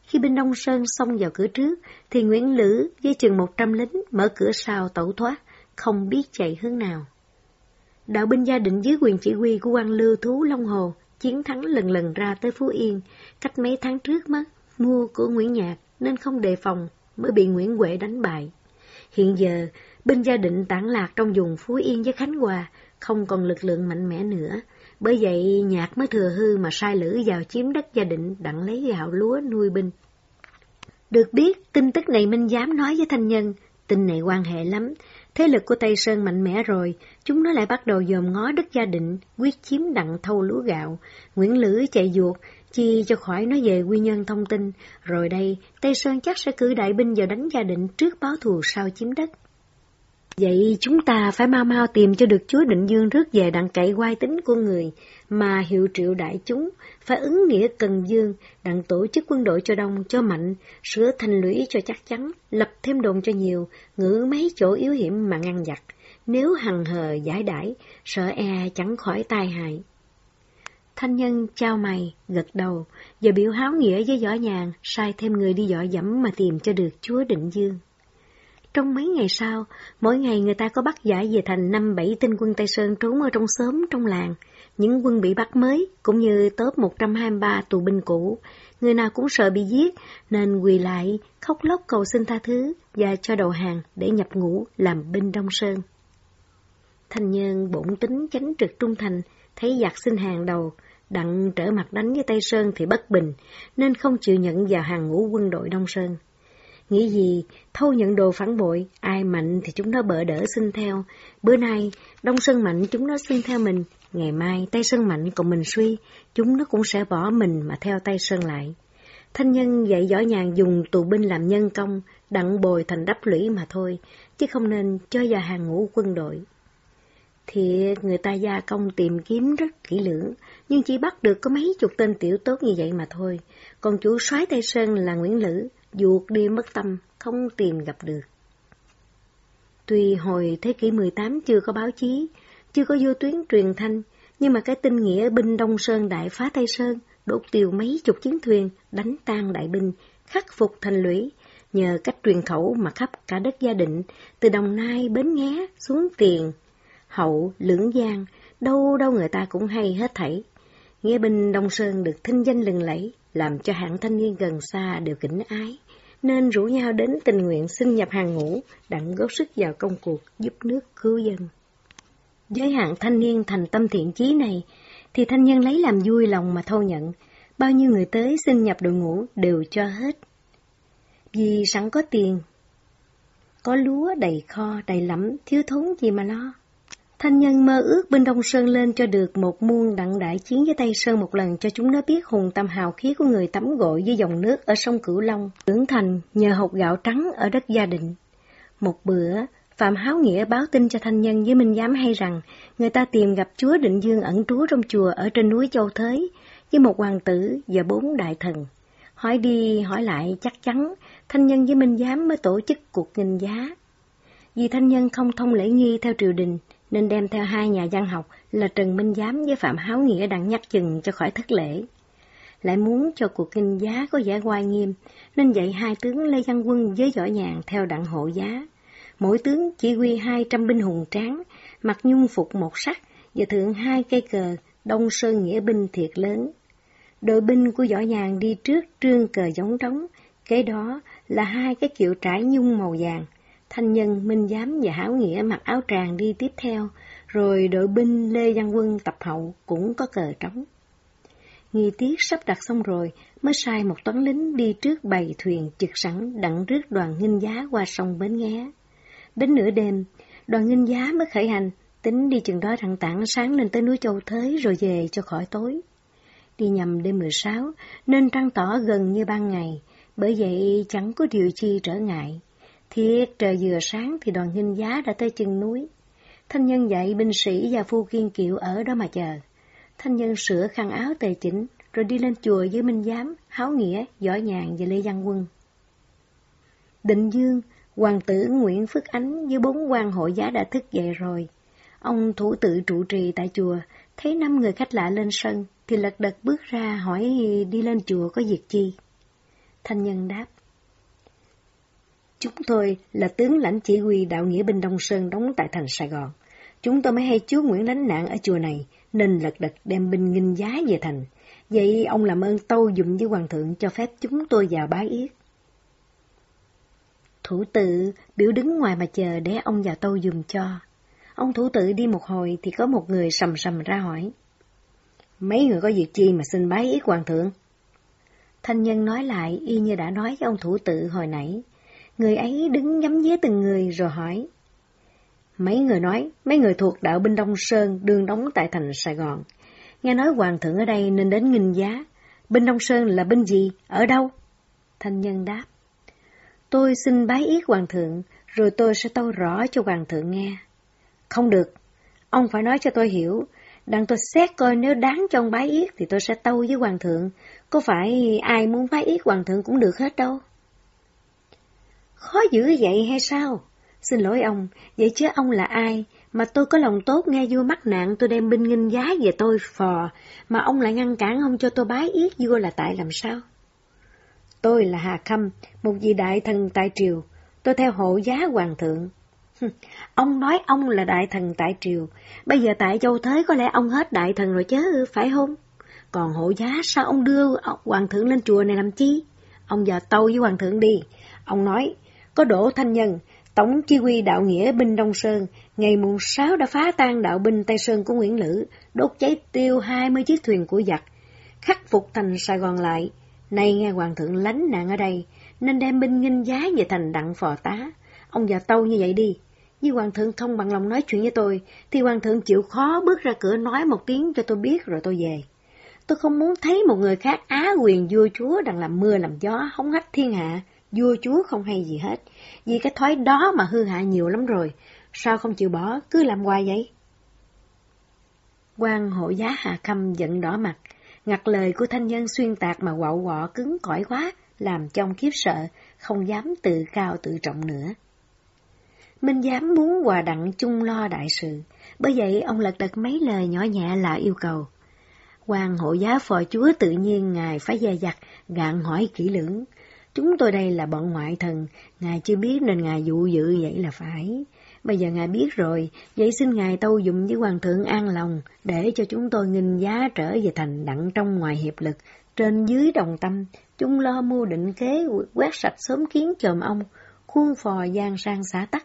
Khi binh Đông Sơn xông vào cửa trước, thì Nguyễn Lữ với chừng một trăm lính mở cửa sau tẩu thoát, không biết chạy hướng nào. Đạo binh Gia Định dưới quyền chỉ huy của quan Lưu Thú Long Hồ, chiến thắng lần lần ra tới Phú Yên, cách mấy tháng trước mất, mua của Nguyễn Nhạc nên không đề phòng, mới bị Nguyễn Huệ đánh bại. Hiện giờ, binh Gia Định tản lạc trong vùng Phú Yên với Khánh Hòa, không còn lực lượng mạnh mẽ nữa. Bởi vậy Nhạc mới thừa hư mà sai Lữ vào chiếm đất Gia Định đặng lấy gạo lúa nuôi binh. Được biết, tin tức này Minh Giám nói với Thanh Nhân, tin này quan hệ lắm. Thế lực của Tây Sơn mạnh mẽ rồi, chúng nó lại bắt đầu dòm ngó đất Gia Định, quyết chiếm đặng thâu lúa gạo. Nguyễn Lữ chạy vuột, chi cho khỏi nói về quy nhân thông tin, rồi đây Tây Sơn chắc sẽ cử đại binh vào đánh Gia Định trước báo thù sau chiếm đất. Vậy chúng ta phải mau mau tìm cho được chúa Định Dương rước về đặng cậy oai tính của người, mà hiệu triệu đại chúng, phải ứng nghĩa Cần Dương, đặng tổ chức quân đội cho đông, cho mạnh, sửa thành lũy cho chắc chắn, lập thêm đồn cho nhiều, ngữ mấy chỗ yếu hiểm mà ngăn giặc. Nếu hằng hờ giải đãi, sợ e chẳng khỏi tai hại. Thanh Nhân trao mày, gật đầu, và biểu háo nghĩa với Võ Nhàn, sai thêm người đi dọ dẫm mà tìm cho được chúa Định Dương. Trong mấy ngày sau, mỗi ngày người ta có bắt giải về thành năm bảy tên quân Tây Sơn trốn ở trong xóm, trong làng. Những quân bị bắt mới, cũng như tốp một trăm hai mươi ba tù binh cũ, người nào cũng sợ bị giết, nên quỳ lại, khóc lóc cầu xin tha thứ và cho đầu hàng để nhập ngũ làm binh Đông Sơn. Thanh Nhân bổn tính chánh trực trung thành, thấy giặc xin hàng đầu, đặng trở mặt đánh với Tây Sơn thì bất bình, nên không chịu nhận vào hàng ngũ quân đội Đông Sơn. Nghĩ gì, thâu nhận đồ phản bội, ai mạnh thì chúng nó bợ đỡ xin theo. Bữa nay, Đông Sơn mạnh chúng nó xin theo mình, ngày mai Tây Sơn mạnh còn mình suy, chúng nó cũng sẽ bỏ mình mà theo Tây Sơn lại. Thanh Nhân dạy Võ Nhàn dùng tù binh làm nhân công, đặng bồi thành đắp lũy mà thôi, chứ không nên cho vào hàng ngũ quân đội. Thì người ta gia công tìm kiếm rất kỹ lưỡng, nhưng chỉ bắt được có mấy chục tên tiểu tốt như vậy mà thôi. Còn chủ soái Tây Sơn là Nguyễn Lữ, vuột đi mất tâm, không tìm gặp được. Tuy hồi thế kỷ mười tám chưa có báo chí, chưa có vô tuyến truyền thanh, nhưng mà cái tin nghĩa binh Đông Sơn đại phá Tây Sơn, đốt tiêu mấy chục chiến thuyền, đánh tan đại binh, khắc phục thành lũy, nhờ cách truyền khẩu mà khắp cả đất Gia Định, từ Đồng Nai, Bến Nghé, xuống Tiền, Hậu, Lưỡng Giang, đâu đâu người ta cũng hay hết thảy. Nghĩa binh Đông Sơn được thinh danh lừng lẫy, làm cho hạng thanh niên gần xa đều kính ái, nên rủ nhau đến tình nguyện xin nhập hàng ngũ, đặng góp sức vào công cuộc giúp nước cứu dân. Với hạng thanh niên thành tâm thiện chí này, thì Thanh Nhân lấy làm vui lòng mà thâu nhận, bao nhiêu người tới xin nhập đội ngũ đều cho hết. Vì sẵn có tiền, có lúa đầy kho, đầy lẫm, thiếu thốn gì mà lo. Thanh Nhân mơ ước binh Đông Sơn lên cho được một muôn đặng đại chiến với Tây Sơn một lần, cho chúng nó biết hùng tâm hào khí của người tắm gội với dòng nước ở sông Cửu Long, trưởng thành nhờ hột gạo trắng ở đất Gia Định. Một bữa, Phạm Háo Nghĩa báo tin cho Thanh Nhân với Minh Giám hay rằng người ta tìm gặp chúa Định Dương ẩn trú trong chùa ở trên núi Châu Thới với một hoàng tử và bốn đại thần. Hỏi đi hỏi lại chắc chắn, Thanh Nhân với Minh Giám mới tổ chức cuộc nghinh giá. Vì Thanh Nhân không thông lễ nghi theo triều đình, nên đem theo hai nhà văn học là Trần Minh Giám với Phạm Háo Nghĩa đặng nhắc chừng cho khỏi thất lễ. Lại muốn cho cuộc nghinh giá có vẻ oai nghiêm, nên dạy hai tướng Lê Văn Quân với Võ Nhàn theo đặng hộ giá. Mỗi tướng chỉ huy hai trăm binh hùng tráng, mặc nhung phục một sắc và thượng hai cây cờ Đông Sơn nghĩa binh thiệt lớn. Đội binh của Võ Nhàn đi trước trương cờ giống trống, kế đó là hai cái kiệu trải nhung màu vàng. Thanh Nhân, Minh Giám và Háo Nghĩa mặc áo tràng đi tiếp theo, rồi đội binh Lê Văn Quân tập hậu cũng có cờ trống. Nghi tiết sắp đặt xong rồi, mới sai một toán lính đi trước bày thuyền trực sẵn đặng rước đoàn nghinh giá qua sông Bến Nghé. Đến nửa đêm, đoàn nghinh giá mới khởi hành, tính đi chừng đó đặng tảng sáng lên tới núi Châu Thới rồi về cho khỏi tối. Đi nhầm đêm mười sáu, nên trăng tỏ gần như ban ngày, bởi vậy chẳng có điều chi trở ngại. Thiệt trời vừa sáng thì đoàn nghinh giá đã tới chân núi. Thanh Nhân dạy binh sĩ và phu kiên kiệu ở đó mà chờ. Thanh Nhân sửa khăn áo tề chỉnh, rồi đi lên chùa với Minh Giám, Háo Nghĩa, Võ Nhàn và Lê Văn Quân. Định Dương, hoàng tử Nguyễn Phước Ánh với bốn quan hộ giá đã thức dậy rồi. Ông thủ tự trụ trì tại chùa, thấy năm người khách lạ lên sân, thì lật đật bước ra hỏi đi lên chùa có việc chi. Thanh Nhân đáp. Chúng tôi là tướng lãnh chỉ huy đạo nghĩa binh Đông Sơn đóng tại thành Sài Gòn. Chúng tôi mới hay chúa Nguyễn lánh nạn ở chùa này, nên lật đật đem binh nghinh giá về thành. Vậy ông làm ơn tâu dùm với hoàng thượng cho phép chúng tôi vào bái yết. Thủ tự biểu đứng ngoài mà chờ để ông vào tâu dùm cho. Ông thủ tự đi một hồi thì có một người sầm sầm ra hỏi. Mấy người có việc chi mà xin bái yết hoàng thượng? Thanh Nhân nói lại y như đã nói với ông thủ tự hồi nãy. Người ấy đứng nhắm nhía từng người rồi hỏi. Mấy người nói, mấy người thuộc đạo binh Đông Sơn đương đóng tại thành Sài Gòn. Nghe nói hoàng thượng ở đây nên đến nghinh giá. Binh Đông Sơn là binh gì? Ở đâu? Thanh Nhân đáp. Tôi xin bái yết hoàng thượng, rồi tôi sẽ tâu rõ cho hoàng thượng nghe. Không được, ông phải nói cho tôi hiểu. Đặng tôi xét coi nếu đáng cho ông bái yết thì tôi sẽ tâu với hoàng thượng. Có phải ai muốn bái yết hoàng thượng cũng được hết đâu. Khó dữ vậy hay sao? Xin lỗi ông, vậy chứ ông là ai? Mà tôi có lòng tốt nghe vua mắc nạn tôi đem binh nghinh giá về tôi phò, mà ông lại ngăn cản ông cho tôi bái yết vua là tại làm sao? Tôi là Hà Khâm, một vị đại thần tại triều, tôi theo hộ giá hoàng thượng. Ông nói ông là đại thần tại triều, bây giờ tại Châu Thới có lẽ ông hết đại thần rồi chứ, phải không? Còn hộ giá sao ông đưa hoàng thượng lên chùa này làm chi? Ông vào tâu với hoàng thượng đi. Ông nói, có Đỗ Thanh Nhân, tổng chỉ huy đạo nghĩa binh Đông Sơn, ngày mùng sáu đã phá tan đạo binh Tây Sơn của Nguyễn Lữ, đốt cháy tiêu hai mươi chiếc thuyền của giặc, khắc phục thành Sài Gòn lại. Nay nghe hoàng thượng lánh nạn ở đây, nên đem binh nghinh giá về thành đặng phò tá. Ông vào tâu như vậy đi. Như hoàng thượng không bằng lòng nói chuyện với tôi, thì hoàng thượng chịu khó bước ra cửa nói một tiếng cho tôi biết rồi tôi về. Tôi không muốn thấy một người khác á quyền vua chúa đang làm mưa làm gió, hống hách thiên hạ. Vua chúa không hay gì hết, vì cái thói đó mà hư hại nhiều lắm rồi. Sao không chịu bỏ, cứ làm hoài vậy? Quan hộ giá Hà Khâm giận đỏ mặt, ngặt lời của Thanh Nhân xuyên tạc mà quạo quọ cứng cỏi quá, làm cho ông khiếp sợ, không dám tự cao tự trọng nữa. Minh Giám muốn hòa đặng chung lo đại sự, bởi vậy ông lật đật mấy lời nhỏ nhẹ là yêu cầu. Quan hộ giá phò chúa tự nhiên ngài phải dè dặt, gạn hỏi kỹ lưỡng. Chúng tôi đây là bọn ngoại thần, ngài chưa biết nên ngài dụ dự vậy là phải. Bây giờ ngài biết rồi, vậy xin ngài tâu dùm với hoàng thượng an lòng, để cho chúng tôi nghinh giá trở về thành đặng trong ngoài hiệp lực, trên dưới đồng tâm, chung lo mưu định kế quét sạch xóm kiến chòm ông, khuôn phò giang sang xã tắc.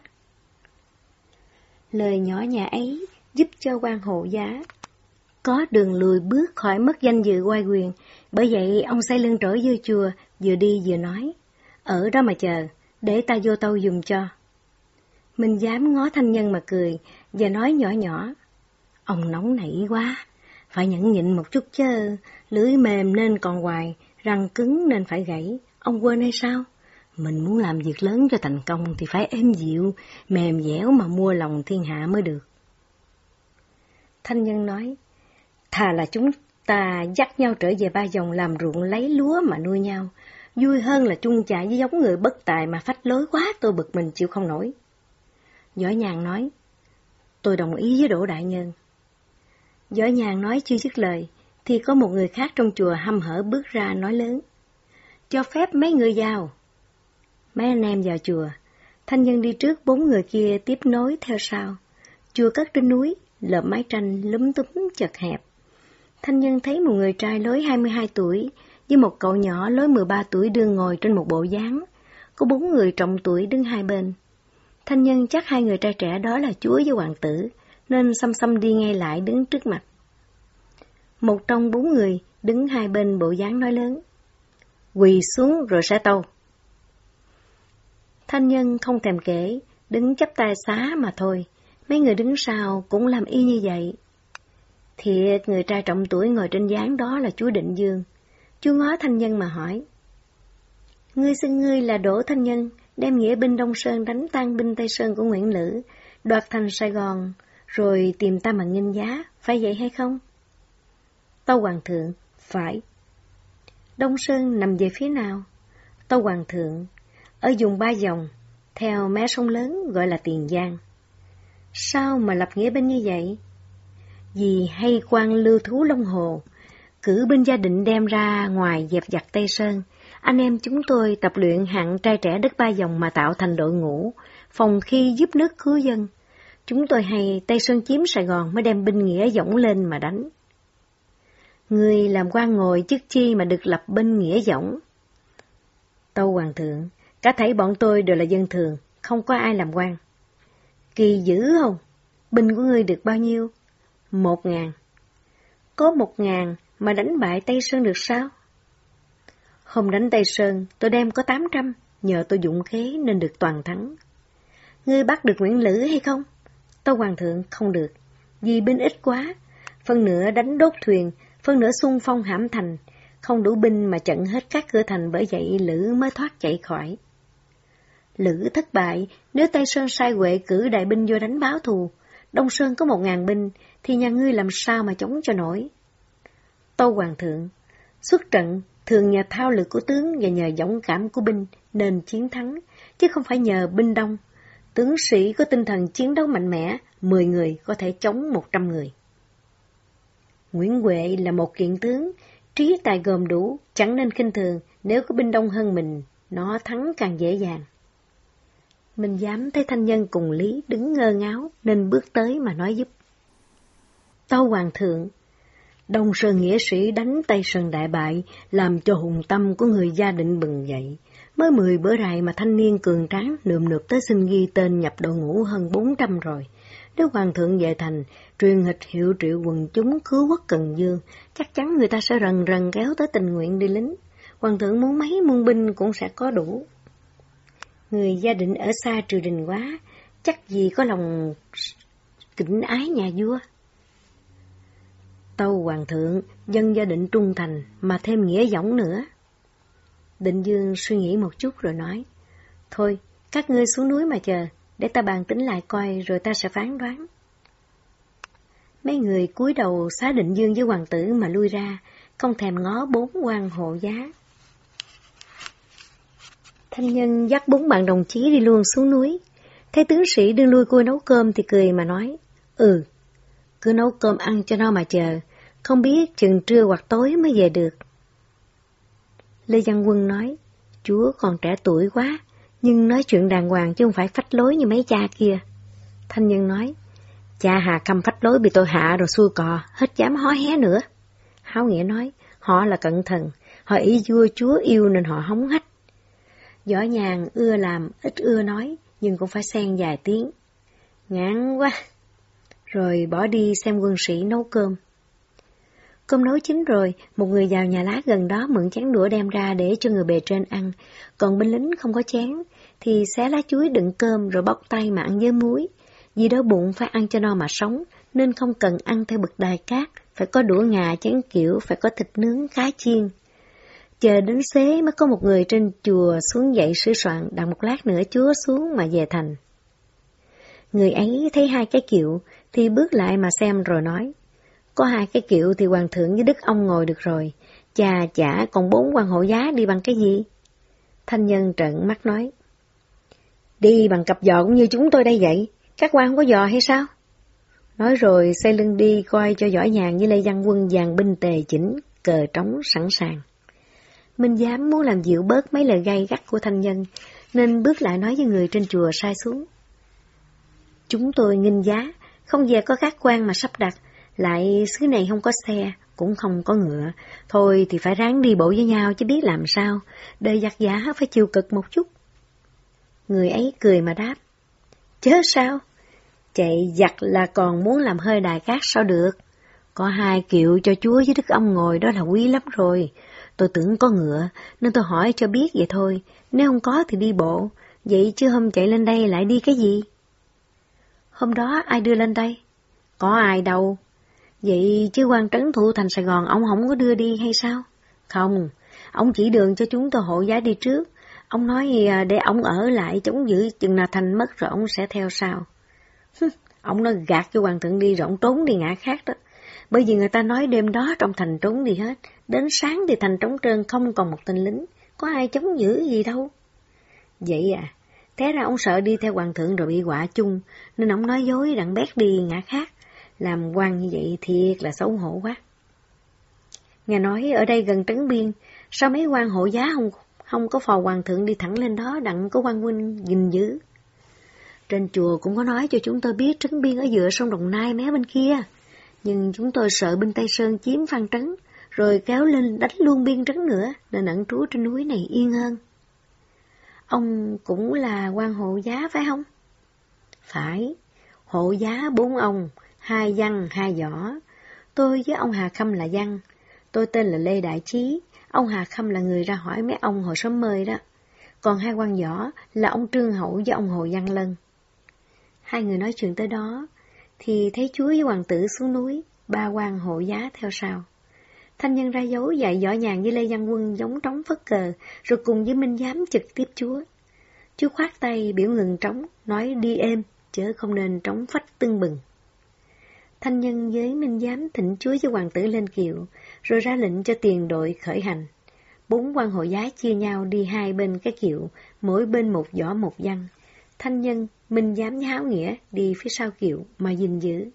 Lời nhỏ nhẹ ấy giúp cho quan hộ giá có đường lùi bước khỏi mất danh dự oai quyền, bởi vậy ông xây lưng trỗi vô chùa, vừa đi vừa nói, ở đó mà chờ, để ta vô tâu dùm cho. Minh Giám ngó Thanh Nhân mà cười, và nói nhỏ nhỏ, ông nóng nảy quá, phải nhẫn nhịn một chút chứ, lưỡi mềm nên còn hoài, răng cứng nên phải gãy, ông quên hay sao? Mình muốn làm việc lớn cho thành công thì phải êm dịu, mềm dẻo mà mua lòng thiên hạ mới được. Thanh Nhân nói, thà là chúng ta dắt nhau trở về Ba Dòng làm ruộng lấy lúa mà nuôi nhau, vui hơn là chung chạy với giống người bất tài mà phách lối quá tôi bực mình chịu không nổi. Võ Nhàn nói, tôi đồng ý với Đỗ Đại Nhân. Võ Nhàn nói chưa dứt lời, thì có một người khác trong chùa hăm hở bước ra nói lớn, cho phép mấy người vào. Mấy anh em vào chùa, Thanh Nhân đi trước, bốn người kia tiếp nối theo sau. Chùa cất trên núi, lợp mái tranh lúm túm chật hẹp. Thanh Nhân thấy một người trai lối hai mươi hai tuổi, với một cậu nhỏ lối mười ba tuổi đương ngồi trên một bộ dáng. Có bốn người trọng tuổi đứng hai bên. Thanh Nhân chắc hai người trai trẻ đó là chúa với hoàng tử, nên xăm xăm đi ngay lại đứng trước mặt. Một trong bốn người đứng hai bên bộ dáng nói lớn, quỳ xuống rồi sẽ tâu. Thanh Nhân không thèm kể, đứng chắp tay xá mà thôi. Mấy người đứng sau cũng làm y như vậy. Thiệt, người trai trọng tuổi ngồi trên gián đó là chúa Định Dương. Chúa ngó Thanh Nhân mà hỏi, ngươi xưng ngươi là Đỗ Thanh Nhân, đem nghĩa binh Đông Sơn đánh tan binh Tây Sơn của Nguyễn Lữ, đoạt thành Sài Gòn, rồi tìm ta mà nghinh giá, phải vậy hay không? Tâu hoàng thượng, phải. Đông Sơn nằm về phía nào? Tâu hoàng thượng, ở vùng Ba Dòng, theo mé sông lớn gọi là Tiền Giang. Sao mà lập nghĩa binh như vậy? Vì hay quan lưu thú Long Hồ, cử binh gia định đem ra ngoài dẹp giặc Tây Sơn, Anh em chúng tôi tập luyện hạng trai trẻ đất Ba Dòng mà tạo thành đội ngũ, phòng khi giúp nước cứu dân. Chúng tôi hay Tây Sơn chiếm Sài Gòn mới đem binh nghĩa dõng lên mà đánh. Người làm quan ngồi chức chi mà được lập binh nghĩa dõng? Tâu Hoàng thượng, cả thảy bọn tôi đều là dân thường, không có ai làm quan. Kỳ dữ không? Binh của ngươi được bao nhiêu? Một ngàn. Có một ngàn mà đánh bại Tây Sơn được sao? Hôm đánh Tây Sơn, tôi đem có tám trăm, nhờ tôi dụng khế nên được toàn thắng. Ngươi bắt được Nguyễn Lữ hay không? Tâu Hoàng thượng, không được, vì binh ít quá, phân nửa đánh đốt thuyền, phân nửa xung phong hãm thành, không đủ binh mà chặn hết các cửa thành, bởi vậy Lữ mới thoát chạy khỏi. Lữ thất bại, nếu Tây Sơn sai Huệ cử đại binh vô đánh báo thù, Đông Sơn có một ngàn binh, thì nhà ngươi làm sao mà chống cho nổi? Tâu Hoàng thượng, xuất trận thường nhờ thao lược của tướng và nhờ dũng cảm của binh nên chiến thắng, chứ không phải nhờ binh đông. Tướng sĩ có tinh thần chiến đấu mạnh mẽ, mười người có thể chống một trăm người. Nguyễn Huệ là một kiện tướng, trí tài gồm đủ, chẳng nên khinh thường, nếu có binh đông hơn mình, nó thắng càng dễ dàng. Minh Giám thấy Thanh Nhân cùng Lý đứng ngơ ngáo nên bước tới mà nói giúp. Tâu Hoàng thượng, Đông Sơn nghĩa sĩ đánh Tây Sơn đại bại, làm cho hùng tâm của người Gia Định bừng dậy. Mới mười bữa rày mà thanh niên cường tráng nườm nượp tới xin ghi tên nhập đội ngũ hơn bốn trăm rồi. Nếu Hoàng thượng về thành, truyền hịch hiệu triệu quần chúng cứu quốc Cần Dương, chắc chắn người ta sẽ rần rần kéo tới tình nguyện đi lính. Hoàng thượng muốn mấy muôn binh cũng sẽ có đủ. Người Gia Định ở xa triều đình quá, chắc gì có lòng kính ái nhà vua. Tâu Hoàng thượng, dân Gia Định trung thành, mà thêm nghĩa dõng nữa. Định Dương suy nghĩ một chút rồi nói, thôi, các ngươi xuống núi mà chờ, để ta bàn tính lại coi rồi ta sẽ phán đoán. Mấy người cúi đầu xá Định Dương với hoàng tử mà lui ra, không thèm ngó bốn quan hộ giá. Thanh Nhân dắt bốn bạn đồng chí đi luôn xuống núi. Thấy tướng sĩ đương lui cua nấu cơm thì cười mà nói, ừ, cứ nấu cơm ăn cho nó mà chờ, không biết chừng trưa hoặc tối mới về được. Lê Văn Quân nói, chúa còn trẻ tuổi quá, nhưng nói chuyện đàng hoàng chứ không phải phách lối như mấy cha kia. Thanh Nhân nói, cha Hà Khâm phách lối bị tôi hạ rồi xui cò, hết dám hó hé nữa. Háo Nghĩa nói, họ là cận thần, họ ý vua chúa yêu nên họ hống hách. Võ Nhàn ưa làm, ít ưa nói, nhưng cũng phải xen vài tiếng. Ngán quá! Rồi bỏ đi xem quân sĩ nấu cơm. Cơm nấu chín rồi, một người vào nhà lá gần đó mượn chén đũa đem ra để cho người bề trên ăn, còn binh lính không có chén, thì xé lá chuối đựng cơm rồi bóc tay mà ăn với muối. Vì đói bụng phải ăn cho no mà sống, nên không cần ăn theo bậc đài cát, phải có đũa ngà chén kiểu, phải có thịt nướng, cá chiên. Chờ đến xế mới có một người trên chùa xuống dậy sửa soạn, đặng một lát nữa chúa xuống mà về thành. Người ấy thấy hai cái kiệu thì bước lại mà xem rồi nói, có hai cái kiệu thì hoàng thượng với đức ông ngồi được rồi, chà chả còn bốn quan hộ giá đi bằng cái gì? Thanh Nhân trợn mắt nói, đi bằng cặp giò cũng như chúng tôi đây vậy, các quan không có giò hay sao? Nói rồi xoay lưng đi coi cho Võ Nhàn với Lê Văn Quân dàn binh tề chỉnh, cờ trống sẵn sàng. Minh Giám muốn làm dịu bớt mấy lời gay gắt của Thanh Nhân, nên bước lại nói với người trên chùa sai xuống. Chúng tôi nghinh giá, không về có các quan mà sắp đặt, lại xứ này không có xe, cũng không có ngựa, thôi thì phải ráng đi bộ với nhau chứ biết làm sao, đời giặc giả phải chịu cực một chút. Người ấy cười mà đáp, chớ sao, chạy giặc là còn muốn làm hơi đài cát sao được, có hai kiệu cho chúa với đức ông ngồi đó là quý lắm rồi. Tôi tưởng có ngựa, nên tôi hỏi cho biết vậy thôi, nếu không có thì đi bộ, vậy chứ hôm chạy lên đây lại đi cái gì? Hôm đó ai đưa lên đây? Có ai đâu. Vậy chứ quan trấn thủ thành Sài Gòn, ông không có đưa đi hay sao? Không, ông chỉ đường cho chúng tôi hộ giá đi trước, ông nói để ông ở lại chống giữ chừng nào thành mất rồi ông sẽ theo sau. Ông nói gạt cho hoàng thượng đi rồi ông trốn đi ngã khác đó. Bởi vì người ta nói đêm đó trong thành trốn đi hết, đến sáng thì thành trống trơn không còn một tên lính, có ai chống giữ gì đâu. Vậy à, té ra ông sợ đi theo hoàng thượng rồi bị họa chung, nên ông nói dối đặng bét đi ngã khác, làm quan như vậy thiệt là xấu hổ quá. Nghe nói ở đây gần Trấn Biên, sao mấy quan hộ giá không không có phò hoàng thượng đi thẳng lên đó đặng có quan huynh gìn giữ. Trên chùa cũng có nói cho chúng tôi biết trấn biên ở giữa sông Đồng Nai mé bên kia, nhưng chúng tôi sợ binh Tây Sơn chiếm Phan Trấn, rồi kéo lên đánh luôn biên trấn nữa, nên ẩn trú trên núi này yên hơn. Ông cũng là quan hộ giá phải không? Phải, hộ giá bốn ông, hai văn, hai võ. Tôi với ông Hà Khâm là văn. Tôi tên là Lê Đại Chí, ông Hà Khâm là người ra hỏi mấy ông hồi sớm mơi đó. Còn hai quan võ là ông Trương Hậu với ông Hồ Văn Lân. Hai người nói chuyện tới đó, thì thấy chúa với hoàng tử xuống núi, ba quan hộ giá theo sau. Thanh Nhân ra dấu dạy Võ Nhàn với Lê Văn Quân giống trống phất cờ, rồi cùng với Minh Giám trực tiếp chúa. Chúa khoát tay biểu ngừng trống, nói đi êm, chớ không nên trống phách tưng bừng. Thanh Nhân với Minh Giám thỉnh chúa với hoàng tử lên kiệu, rồi ra lệnh cho tiền đội khởi hành. Bốn quan hộ giá chia nhau đi hai bên cái kiệu, mỗi bên một võ một văn. Thanh Nhân, Minh Giám với Háo Nghĩa đi phía sau kiệu mà gìn giữ.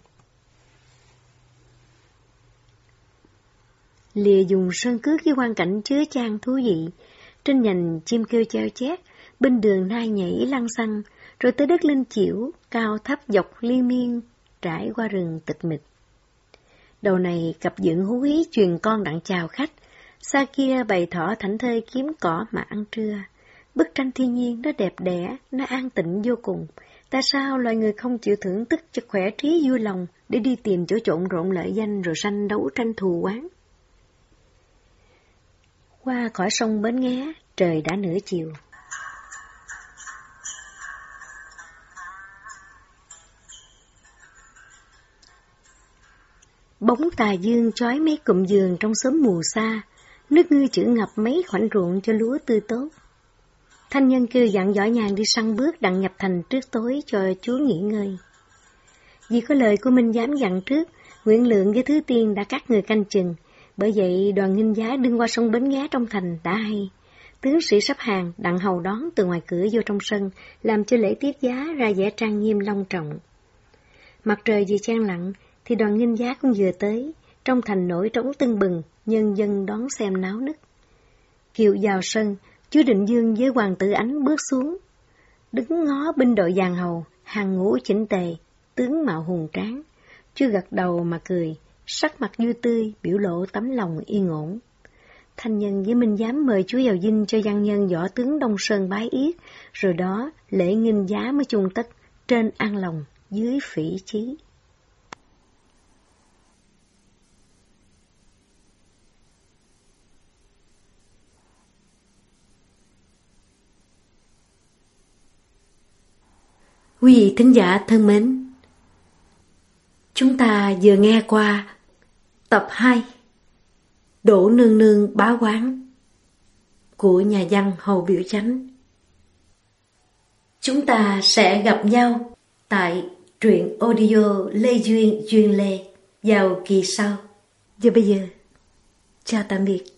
Lìa dùng sơn cước với quang cảnh chứa chan thú vị, trên nhành chim kêu cheo chét, bên đường nai nhảy lăng xăng, rồi tới đất Linh Chiểu, cao thấp dọc liên miên, trải qua rừng tịch mịch. Đầu này cặp dựng hú hí truyền con đặng chào khách, xa kia bầy thỏ thảnh thơi kiếm cỏ mà ăn trưa. Bức tranh thiên nhiên nó đẹp đẽ, nó an tịnh vô cùng. Tại sao loài người không chịu thưởng thức cho khỏe trí vui lòng để đi tìm chỗ trộn rộn lợi danh rồi sanh đấu tranh thù oán? Qua khỏi sông Bến Nghé, trời đã nửa chiều. Bóng tà dương chói mấy cụm giường trong xóm mù xa, nước ngư chữ ngập mấy khoảnh ruộng cho lúa tươi tốt. Thanh Nhân kêu dặn Võ Nhàn đi săn bước đặng nhập thành trước tối cho chúa nghỉ ngơi. Vì có lời của Minh Giám dặn trước, Nguyễn Lượng với Thứ Tiên đã cắt người canh chừng, bởi vậy đoàn nghinh giá đương qua sông Bến Nghé trong thành đã hay. Tướng sĩ sắp hàng đặng hầu đón từ ngoài cửa vô trong sân, làm cho lễ tiếp giá ra vẻ trang nghiêm long trọng. Mặt trời vừa chan lặn, thì đoàn nghinh giá cũng vừa tới, trong thành nổi trống tưng bừng, nhân dân đón xem náo nức. Kiệu vào sân, chúa Định Dương với hoàng tử Ánh bước xuống, đứng ngó binh đội dàn hầu, hàng ngũ chỉnh tề, tướng mạo hùng tráng. Chúa gật đầu mà cười, sắc mặt vui tươi, biểu lộ tấm lòng yên ổn. Thanh Nhân với Minh Giám mời chúa vào dinh cho văn nhân võ tướng Đông Sơn bái yết, rồi đó lễ nghinh giá mới chung tất, trên an lòng, dưới phỉ chí. Quý vị thính giả thân mến, chúng ta vừa nghe qua tập hai Đỗ Nương Nương Bá Quán của nhà văn Hồ Biểu Chánh. Chúng ta sẽ gặp nhau tại truyện audio Lê Duyên Duyên Lê vào kỳ sau. Và bây giờ, chào tạm biệt.